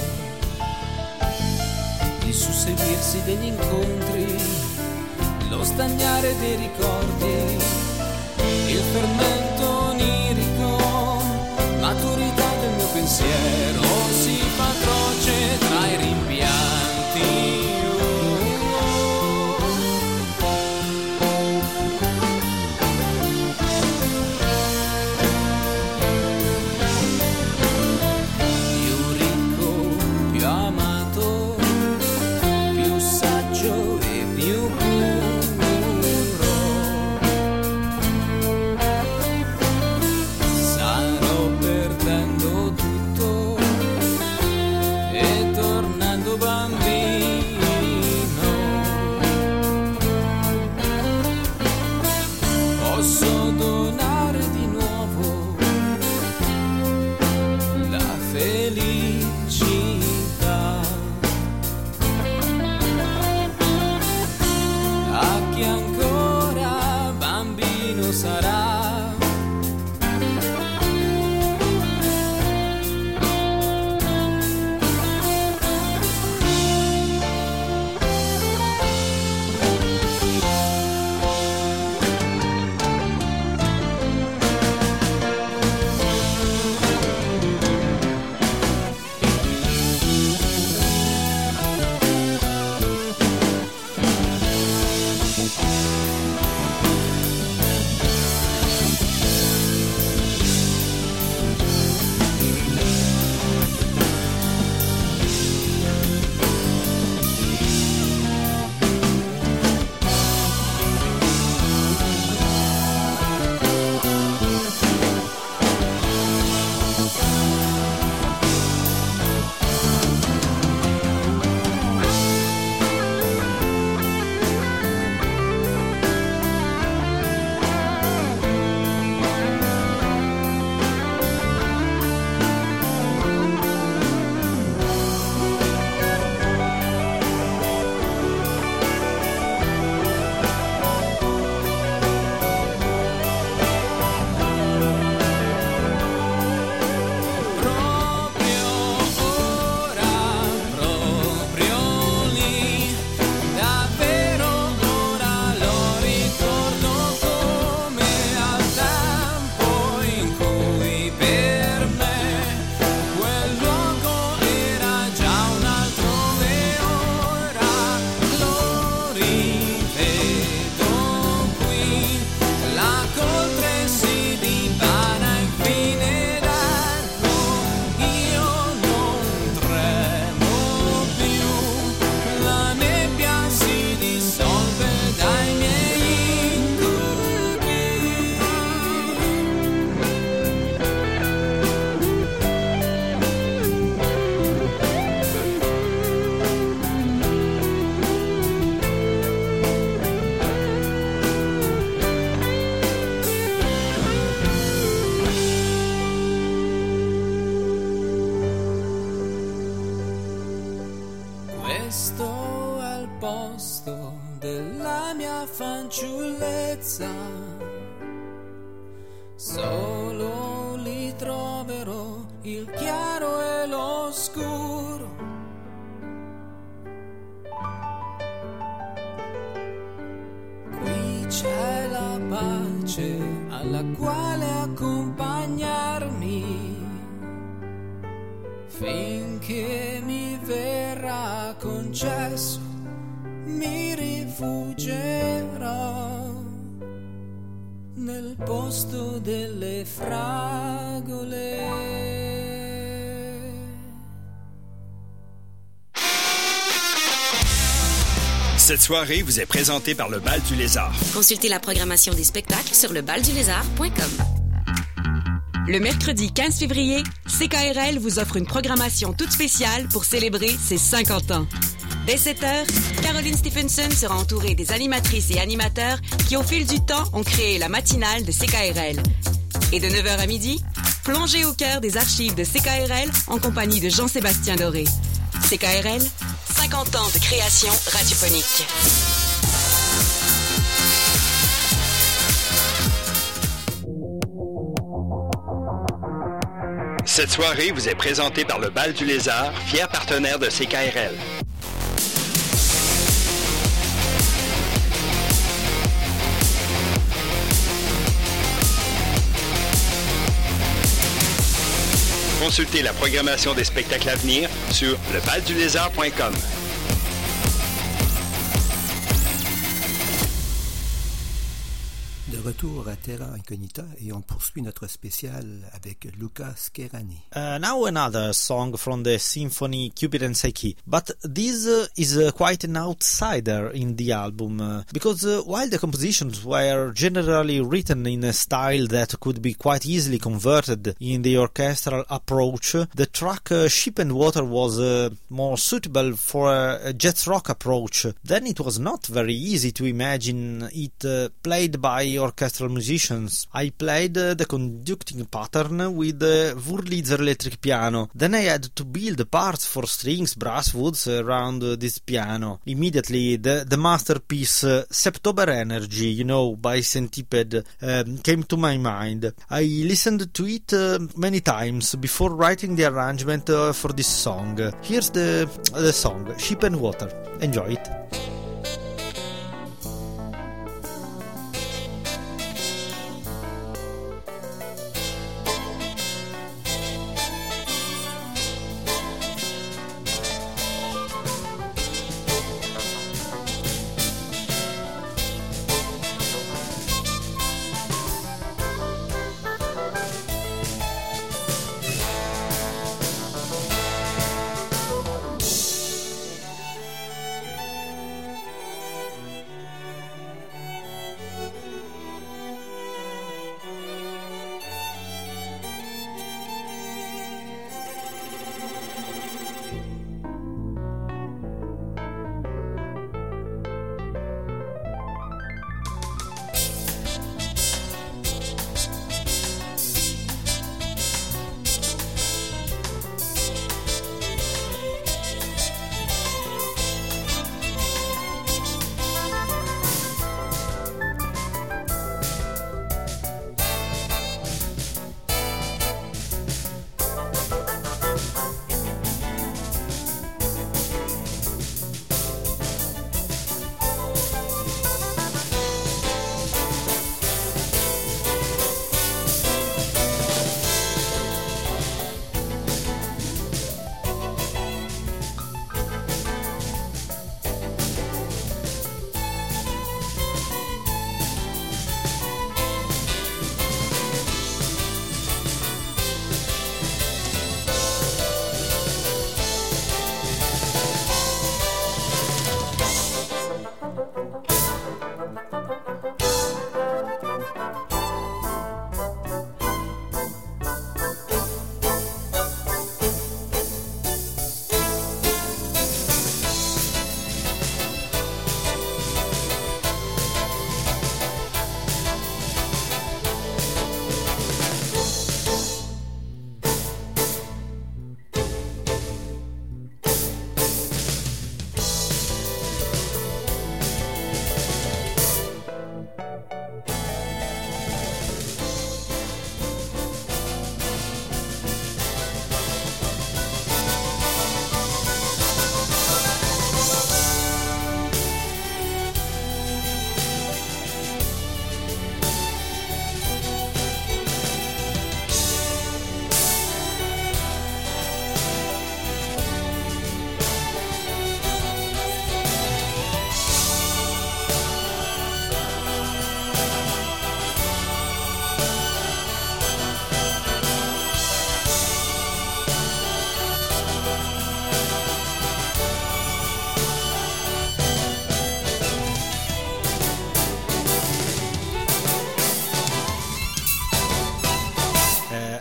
Speaker 5: il susseguirsi degli incontri, lo stagnare dei ricordi, il fermento onirico, maturità del mio pensiero si fa atroce tra i rimpianti. Più ricco, più amato, più saggio e più puro, sarò perdendo tutto e tornando bambino. Posso donare di nuovo la felicità a chi ancora bambino sarà. posto della mia fanciullezza. Solo lì troverò il chiaro e l'oscuro. Qui c'è la pace alla quale accompagnarmi finché mi verrà concesso, mi rifuggerò nel posto delle fragole.
Speaker 1: Cette soirée vous est présentée par le Bal du Lézard.
Speaker 6: Consultez la programmation des spectacles sur le bal du lézard point com.
Speaker 8: Le mercredi quinze février, C K R L vous offre une programmation toute spéciale pour célébrer ses cinquante ans. Dès sept heures, Caroline Stephenson sera entourée des animatrices et animateurs qui, au fil du temps, ont créé la matinale de C K R L. Et de neuf heures à midi, plongez au cœur des archives de C K R L en compagnie de Jean-Sébastien Doré. C K R L, cinquante ans de création radiophonique.
Speaker 1: Cette soirée vous est présentée par le Bal du Lézard, fier partenaire de C K R L. Consultez la programmation des spectacles à venir sur le bal du lézard point com.
Speaker 2: De retour à Terra Incognita et on poursuit notre spécial avec Luca Scherani.
Speaker 4: Uh, now another song from the symphony Cupid and Psyche, but this uh, is uh, quite an outsider in the album uh, because uh, while the compositions were generally written in a style that could be quite easily converted in the orchestral approach, the track uh, Ship and Water was uh, more suitable for a, a jazz rock approach. Then it was not very easy to imagine it uh, played by orchestral musicians. I played uh, the conducting pattern with the Wurlitzer electric piano. Then I had to build parts for strings, brass, woods around uh, this piano. Immediately the, the masterpiece uh, Septober Energy, you know, by Centipede, um, came to my mind. I listened to it uh, many times before writing the arrangement uh, for this song. Here's the, the song, Ship and Water. Enjoy it.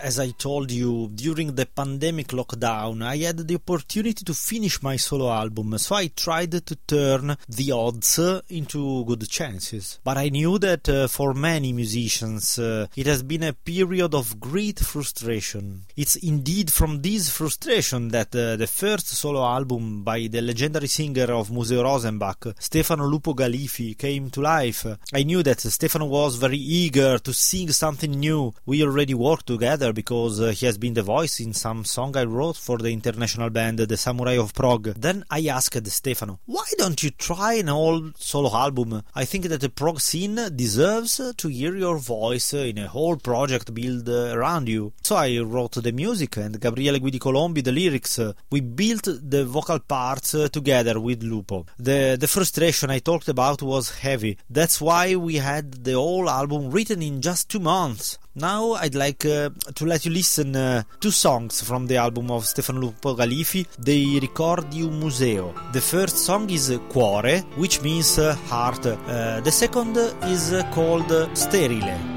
Speaker 4: as I told you, during the pandemic lockdown, I had the opportunity to finish my solo album, so I tried to turn the odds into good chances. But I knew that uh, for many musicians, uh, it has been a period of great frustration. It's indeed from this frustration that uh, the first solo album by the legendary singer of Museo Rosenbach, Stefano Lupo Galifi, came to life. I knew that Stefano was very eager to sing something new. We already worked together because uh, he has been the voice in some song I wrote for the international band The Samurai of Prague. Then I asked Stefano, why don't you try an old solo album? I think that the prog scene deserves to hear your voice in a whole project built around you. So I wrote the music and Gabriele Guidi Colombi the lyrics. We built the vocal parts together with Lupo. The, the frustration I talked about was heavy. That's why we had the whole album written in just two months. Now I'd like uh, to let you listen uh, two songs from the album of Stefano Lupo Galifi, Dei ricordi un museo. The first song is Cuore, which means uh, heart. Uh, the second is uh, called Sterile.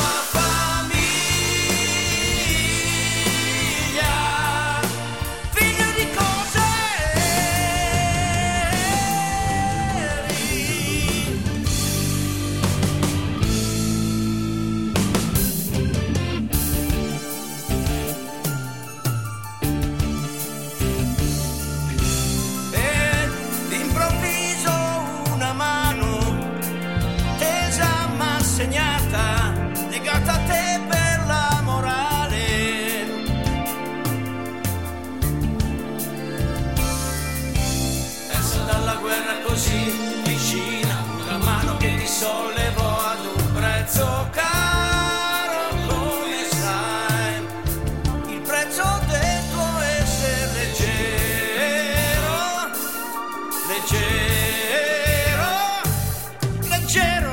Speaker 5: Figlia così vicina, una mano che ti sollevo ad un prezzo caro, come sai, il prezzo del tuo essere leggero, leggero, leggero.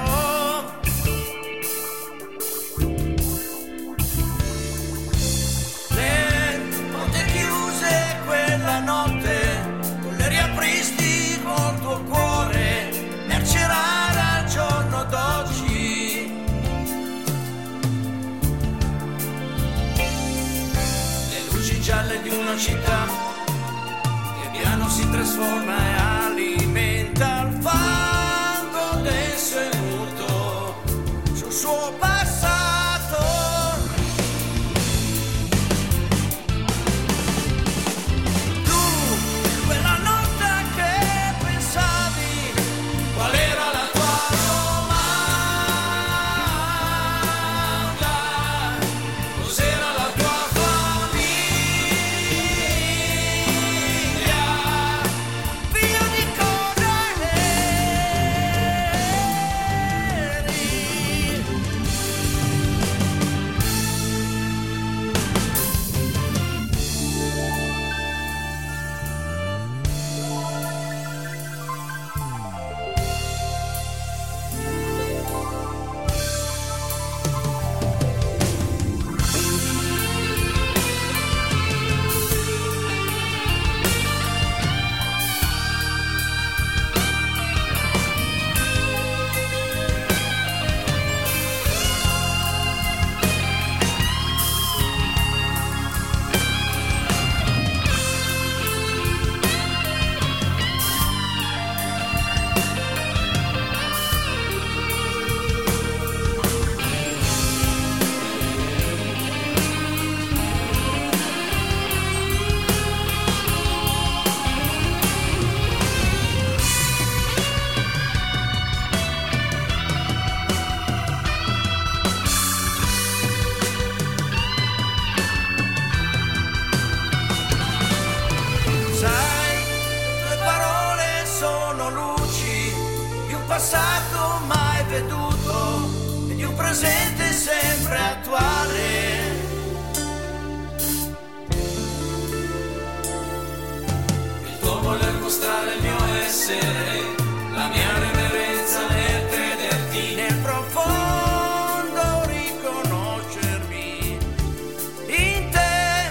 Speaker 5: Le porte chiuse quella notte, non le riapristi col tuo cuore, merce rara al giorno d'oggi. Le luci gialle di una città che piano si trasforma e alimenta il fango denso e muto sul suo passato. Tu, quella notte che pensavi qual era la tua domanda, cos'era la tua famiglia, figlio di cosa eri. Sai, le parole sono luci di un passato mai veduto e di un presente sempre attuale. Il tuo voler mostrare il mio essere, la mia reverenza nel crederti, nel profondo riconoscermi in te.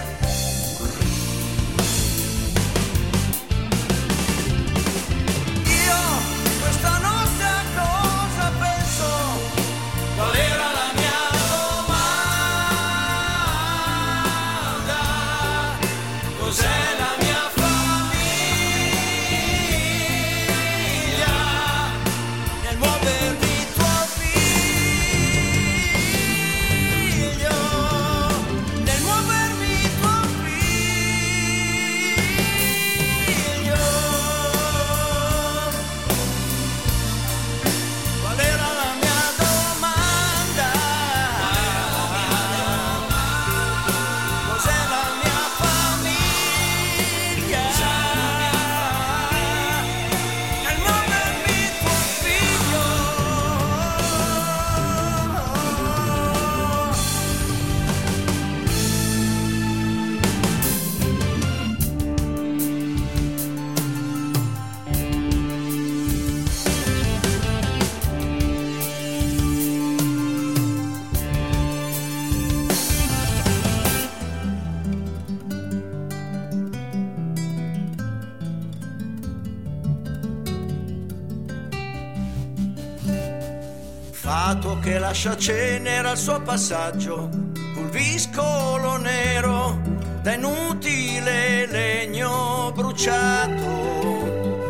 Speaker 5: Io questa notte a cosa penso? Qual era la mia domanda? Cos'è la mia famiglia? Nel muovermi tuo figlio, nel muovermi tuo figlio. Qual era la mia domanda? Cos'è la mia famiglia? Nel muovermi tuo figlio. Fato che lascia cenere al suo passaggio, pulviscolo nero da inutile legno bruciato.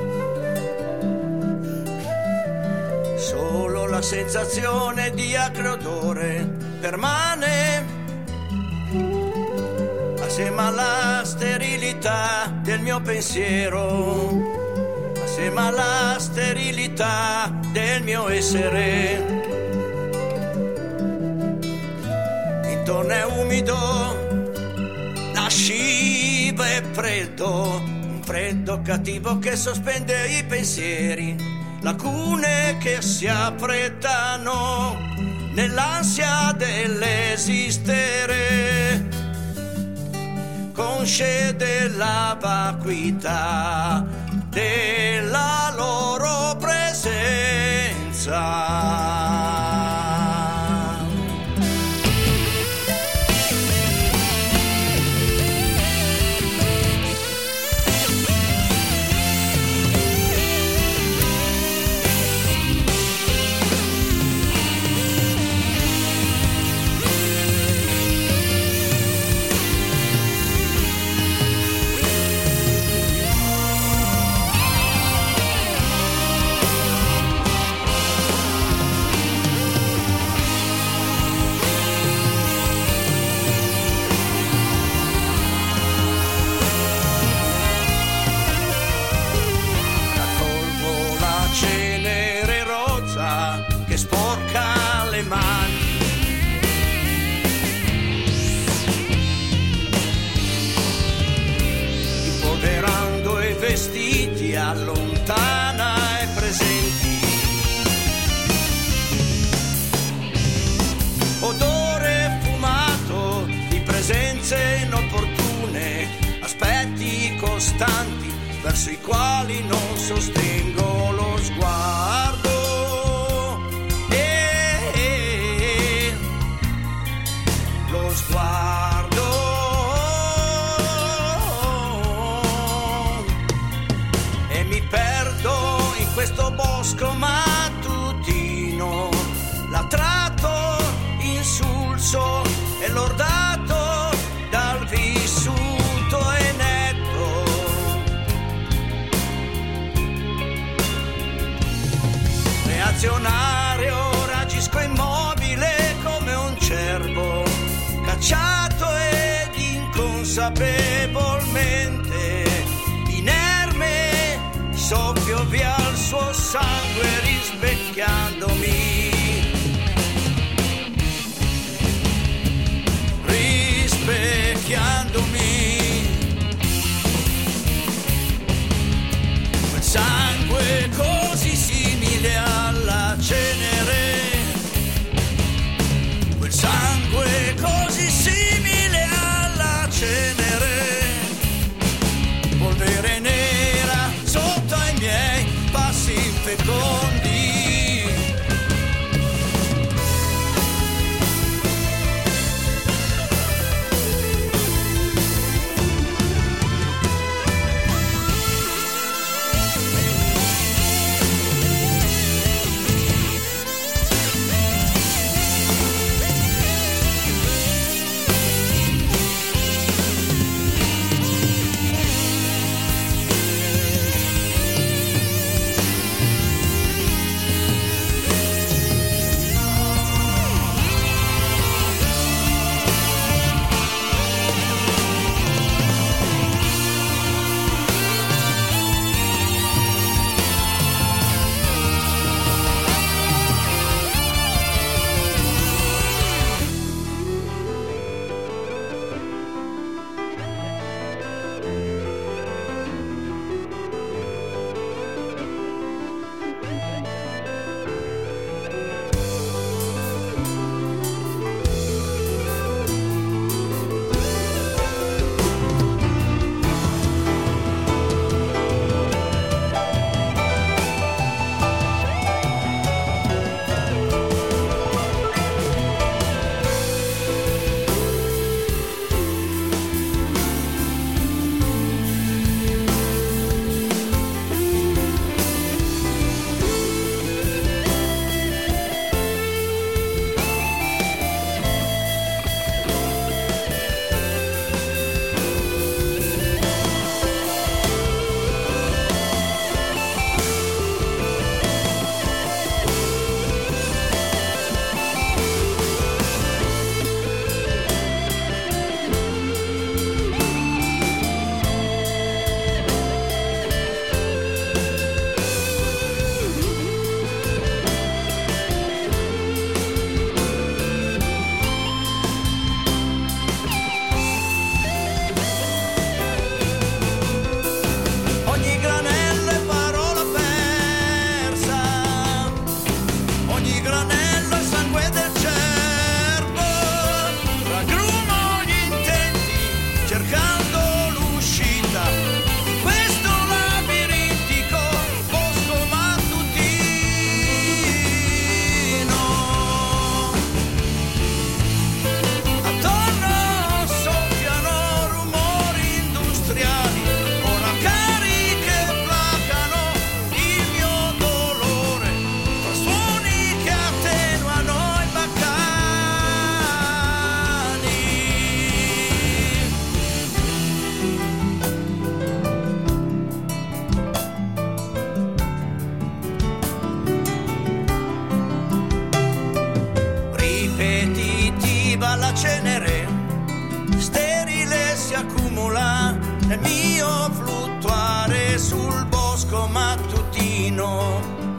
Speaker 5: Solo la sensazione di acre odore permane, assieme alla sterilità del mio pensiero, assieme alla sterilità del mio essere. Intorno è umido, la sciba
Speaker 16: è freddo, un freddo cattivo che sospende i pensieri, lacune che si affrettano nell'ansia dell'esistere, consce della vacuità della loro presenza. Vestiti allontana e presenti, odore fumato di presenze inopportune, aspetti costanti verso i quali non sostengo lo sguardo. E, e, e lo sguardo. Questo bosco mattutino, latrato, insulso e lordato dal vissuto inetto. Reazionario, reagisco immobile come un cervo, cacciato ed inconsapevolmente inerme. Soffio via il suo sangue rispecchiandomi, rispecchiandomi. Quel sangue così simile alla cenere, quel sangue così simile alla cenere, polvere nera sotto ai miei passi infecondi. cammino,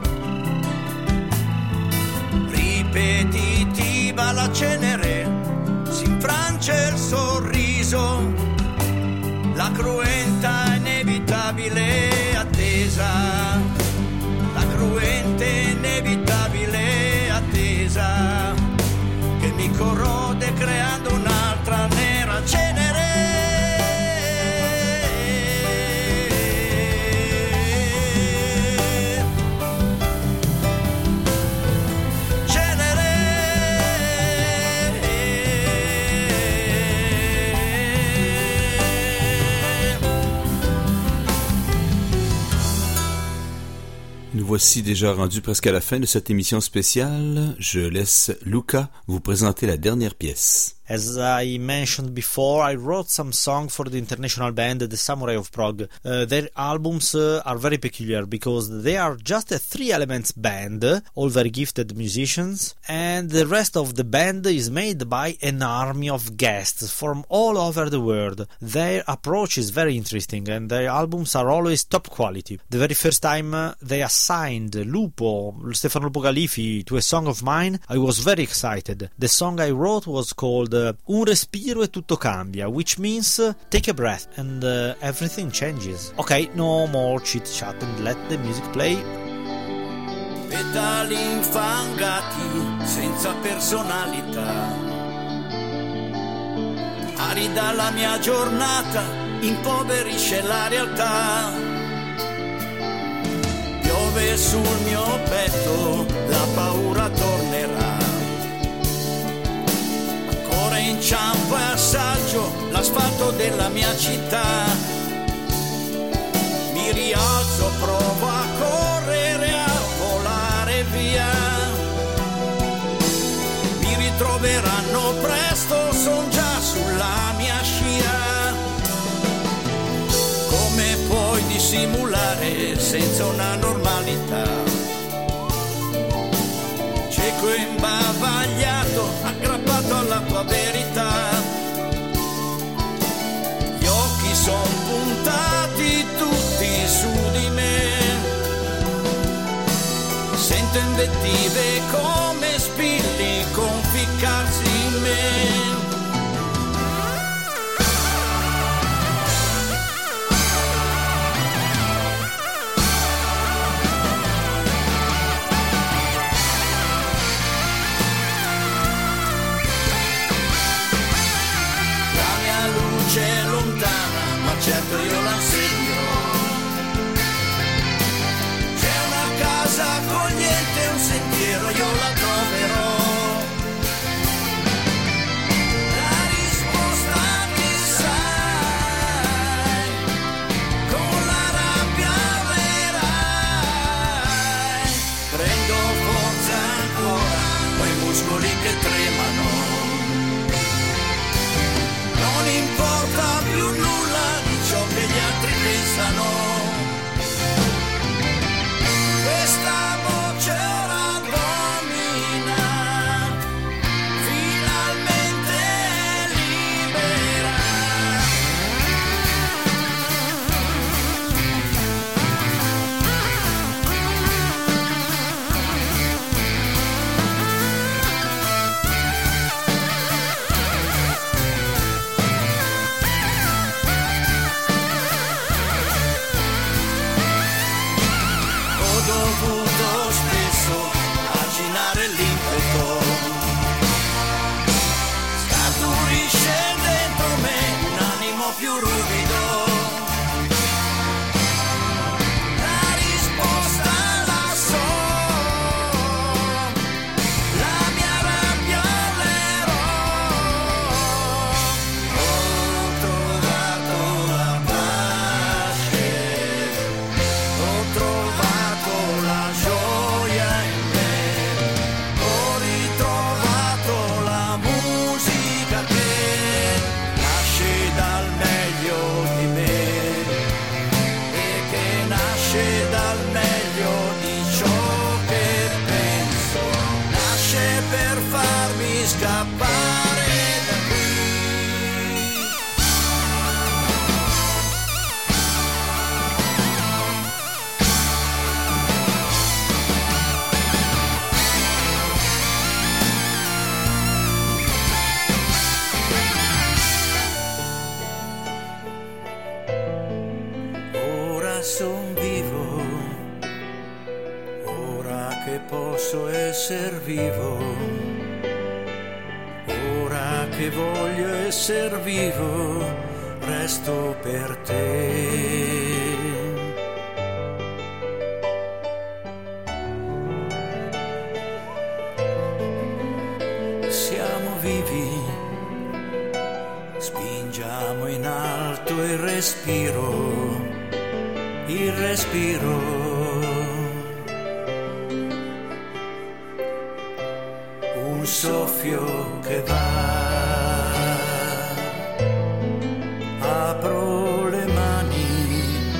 Speaker 16: ripetitiva la cenere, si infrange il sorriso, la cruenta inevitabile attesa, la cruente inevitabile attesa, che mi corrode creando un'altra nera cenere.
Speaker 3: Nous voici déjà rendus presque à la fin de cette émission spéciale. Je laisse Luca vous présenter la dernière pièce.
Speaker 4: As I mentioned before, I wrote some songs for the international band The Samurai of Prague. Uh, their albums uh, are very peculiar because they are just a three-elements band, all very gifted musicians, and the rest of the band is made by an army of guests from all over the world. Their approach is very interesting and their albums are always top quality. The very first time uh, they assigned Lupo, Stefano Lupo Galifi, to a song of mine, I was very excited. The song I wrote was called Uh, Un respiro e tutto cambia, which means uh, take a breath and uh, everything changes. Ok, no more chit chat and let the music play.
Speaker 16: Petali infangati senza personalità, arida la mia giornata, impoverisce la realtà. Piove sul mio petto, la paura tornerà. Inciampo e assaggio l'asfalto della mia città. Mi rialzo, provo a correre, a volare via. Mi ritroveranno presto, son già sulla mia scia. Come puoi dissimulare senza una normalità? Cieco e imbavagliato, aggrappato alla tua verità. Gli occhi son puntati tutti su di me. Sento invettive come spilli conficcarsi in me. Certo io la seguirò. C'è una casa accogliente, un sentiero, io la troverò. La risposta che sai, con la rabbia verai. Prendo forza ancora, quei muscoli che tremano. Non importa più nulla ciò che gli altri pensano. Questa voce ora domina, finalmente libera. Più ruvido, la risposta la so, la mia rabbia all'ero. Ho trovato la pace, ho trovato la gioia in me, ho ritrovato la musica che nasce dal meglio son vivo, ora che posso esser vivo, ora che voglio esser vivo, resto per te. Siamo vivi, spingiamo in alto il respiro, il respiro. Un soffio che va, apro le mani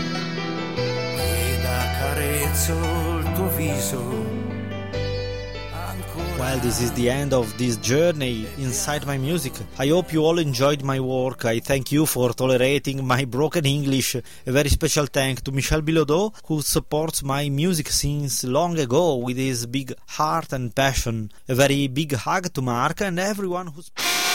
Speaker 16: ed accarezzo il tuo viso.
Speaker 4: Well, this is the end of this journey inside my music. I hope you all enjoyed my work. I thank you for tolerating my broken English. A very special thank to Michel Bilodeau, who supports my music since long ago with his big heart and passion. A very big hug to Mark and everyone who's...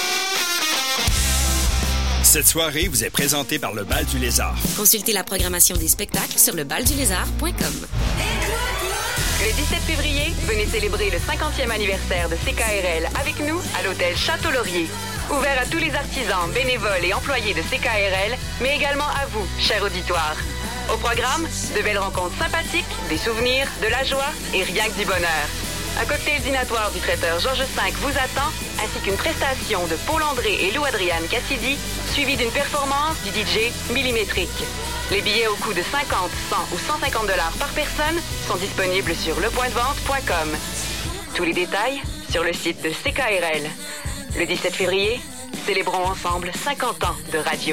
Speaker 1: Cette soirée vous est présentée par le Bal du Lézard.
Speaker 6: Consultez la programmation des spectacles sur le bal du lézard point com.
Speaker 8: Le dix-sept février, venez célébrer le cinquantième anniversaire de C K R L avec nous à l'hôtel Château-Laurier. Ouvert à tous les artisans, bénévoles et employés de C K R L, mais également à vous, cher auditoire. Au programme, de belles rencontres sympathiques, des souvenirs, de la joie et rien que du bonheur. Un cocktail dînatoire du traiteur Georges cinq vous attend, ainsi qu'une prestation de Paul André et Lou Adriane Cassidy, suivie d'une performance du D J Millimétrique. Les billets au coût de cinquante, cent ou cent cinquante dollars par personne sont disponibles sur le point de vente point com. Tous les détails sur le site de C K R L. Le dix-sept février, célébrons ensemble cinquante ans de radio.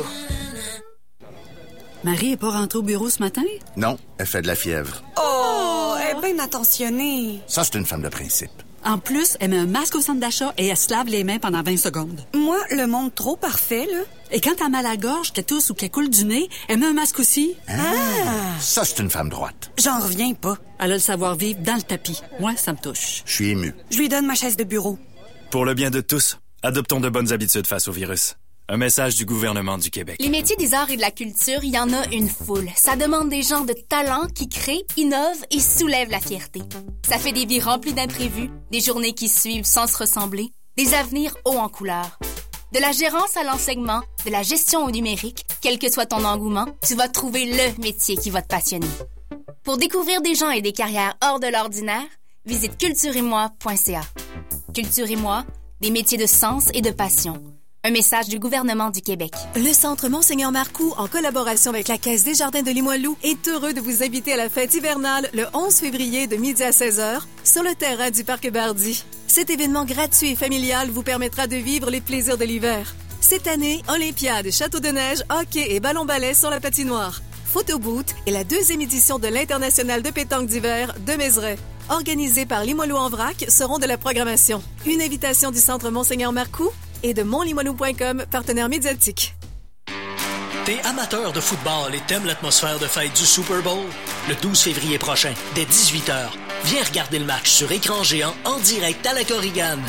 Speaker 17: Marie est pas rentrée au bureau ce matin?
Speaker 18: Non, elle fait de la fièvre.
Speaker 17: Oh, elle est bien attentionnée.
Speaker 18: Ça, c'est une femme de principe.
Speaker 17: En plus, elle met un masque au centre d'achat et elle se lave les mains pendant vingt secondes.
Speaker 19: Moi, le monde trop parfait, là.
Speaker 17: Et quand t'as mal à la gorge, qu'elle tousse ou qu'elle coule du nez, elle met un masque aussi.
Speaker 18: Ah! Ça, c'est une femme droite.
Speaker 19: J'en reviens pas.
Speaker 17: Elle a le savoir-vivre dans le tapis. Moi, ça me touche.
Speaker 18: Je suis ému.
Speaker 19: Je lui donne ma chaise de bureau.
Speaker 20: Pour le bien de tous, adoptons de bonnes habitudes face au virus. Un message du gouvernement du Québec.
Speaker 21: Les métiers des arts et de la culture, il y en a une foule. Ça demande des gens de talent qui créent, innovent et soulèvent la fierté. Ça fait des vies remplies d'imprévus, des journées qui suivent sans se ressembler, des avenirs hauts en couleurs. De la gérance à l'enseignement, de la gestion au numérique, quel que soit ton engouement, tu vas trouver le métier qui va te passionner. Pour découvrir des gens et des carrières hors de l'ordinaire, visite culture et moi point c a. Culture et moi, des métiers de sens et de passion. Un message du gouvernement du Québec.
Speaker 22: Le Centre Monseigneur Marcoux, en collaboration avec la Caisse des Jardins de Limoilou, est heureux de vous inviter à la fête hivernale le onze février de midi à seize heures sur le terrain du Parc Bardy. Cet événement gratuit et familial vous permettra de vivre les plaisirs de l'hiver. Cette année, Olympiade, château de neige, hockey et ballon-ballet sur la patinoire. Photo Boot et la deuxième édition de l'International de pétanque d'hiver de Mézeray, organisée par Limoilou en vrac, seront de la programmation. Une invitation du Centre Monseigneur Marcoux et de mon limoilou point com, partenaire médiatique.
Speaker 11: T'es amateur de football et t'aimes l'atmosphère de fête du Super Bowl? Le douze février prochain, dès dix-huit heures, viens regarder le match sur écran géant en direct à la Korrigan.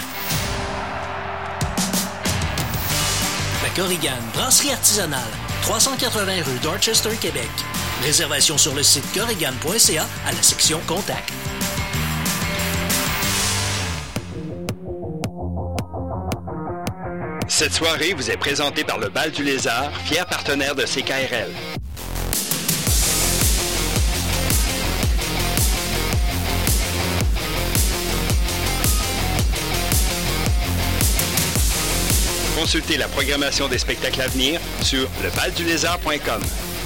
Speaker 11: La Korrigan, brasserie artisanale, trois cent quatre-vingts rue Dorchester, Québec. Réservation sur le site korrigan point c a à la section Contact.
Speaker 1: Cette soirée vous est présentée par le Bal du Lézard, fier partenaire de C K R L. Consultez la programmation des spectacles à venir sur le bal du lézard point com.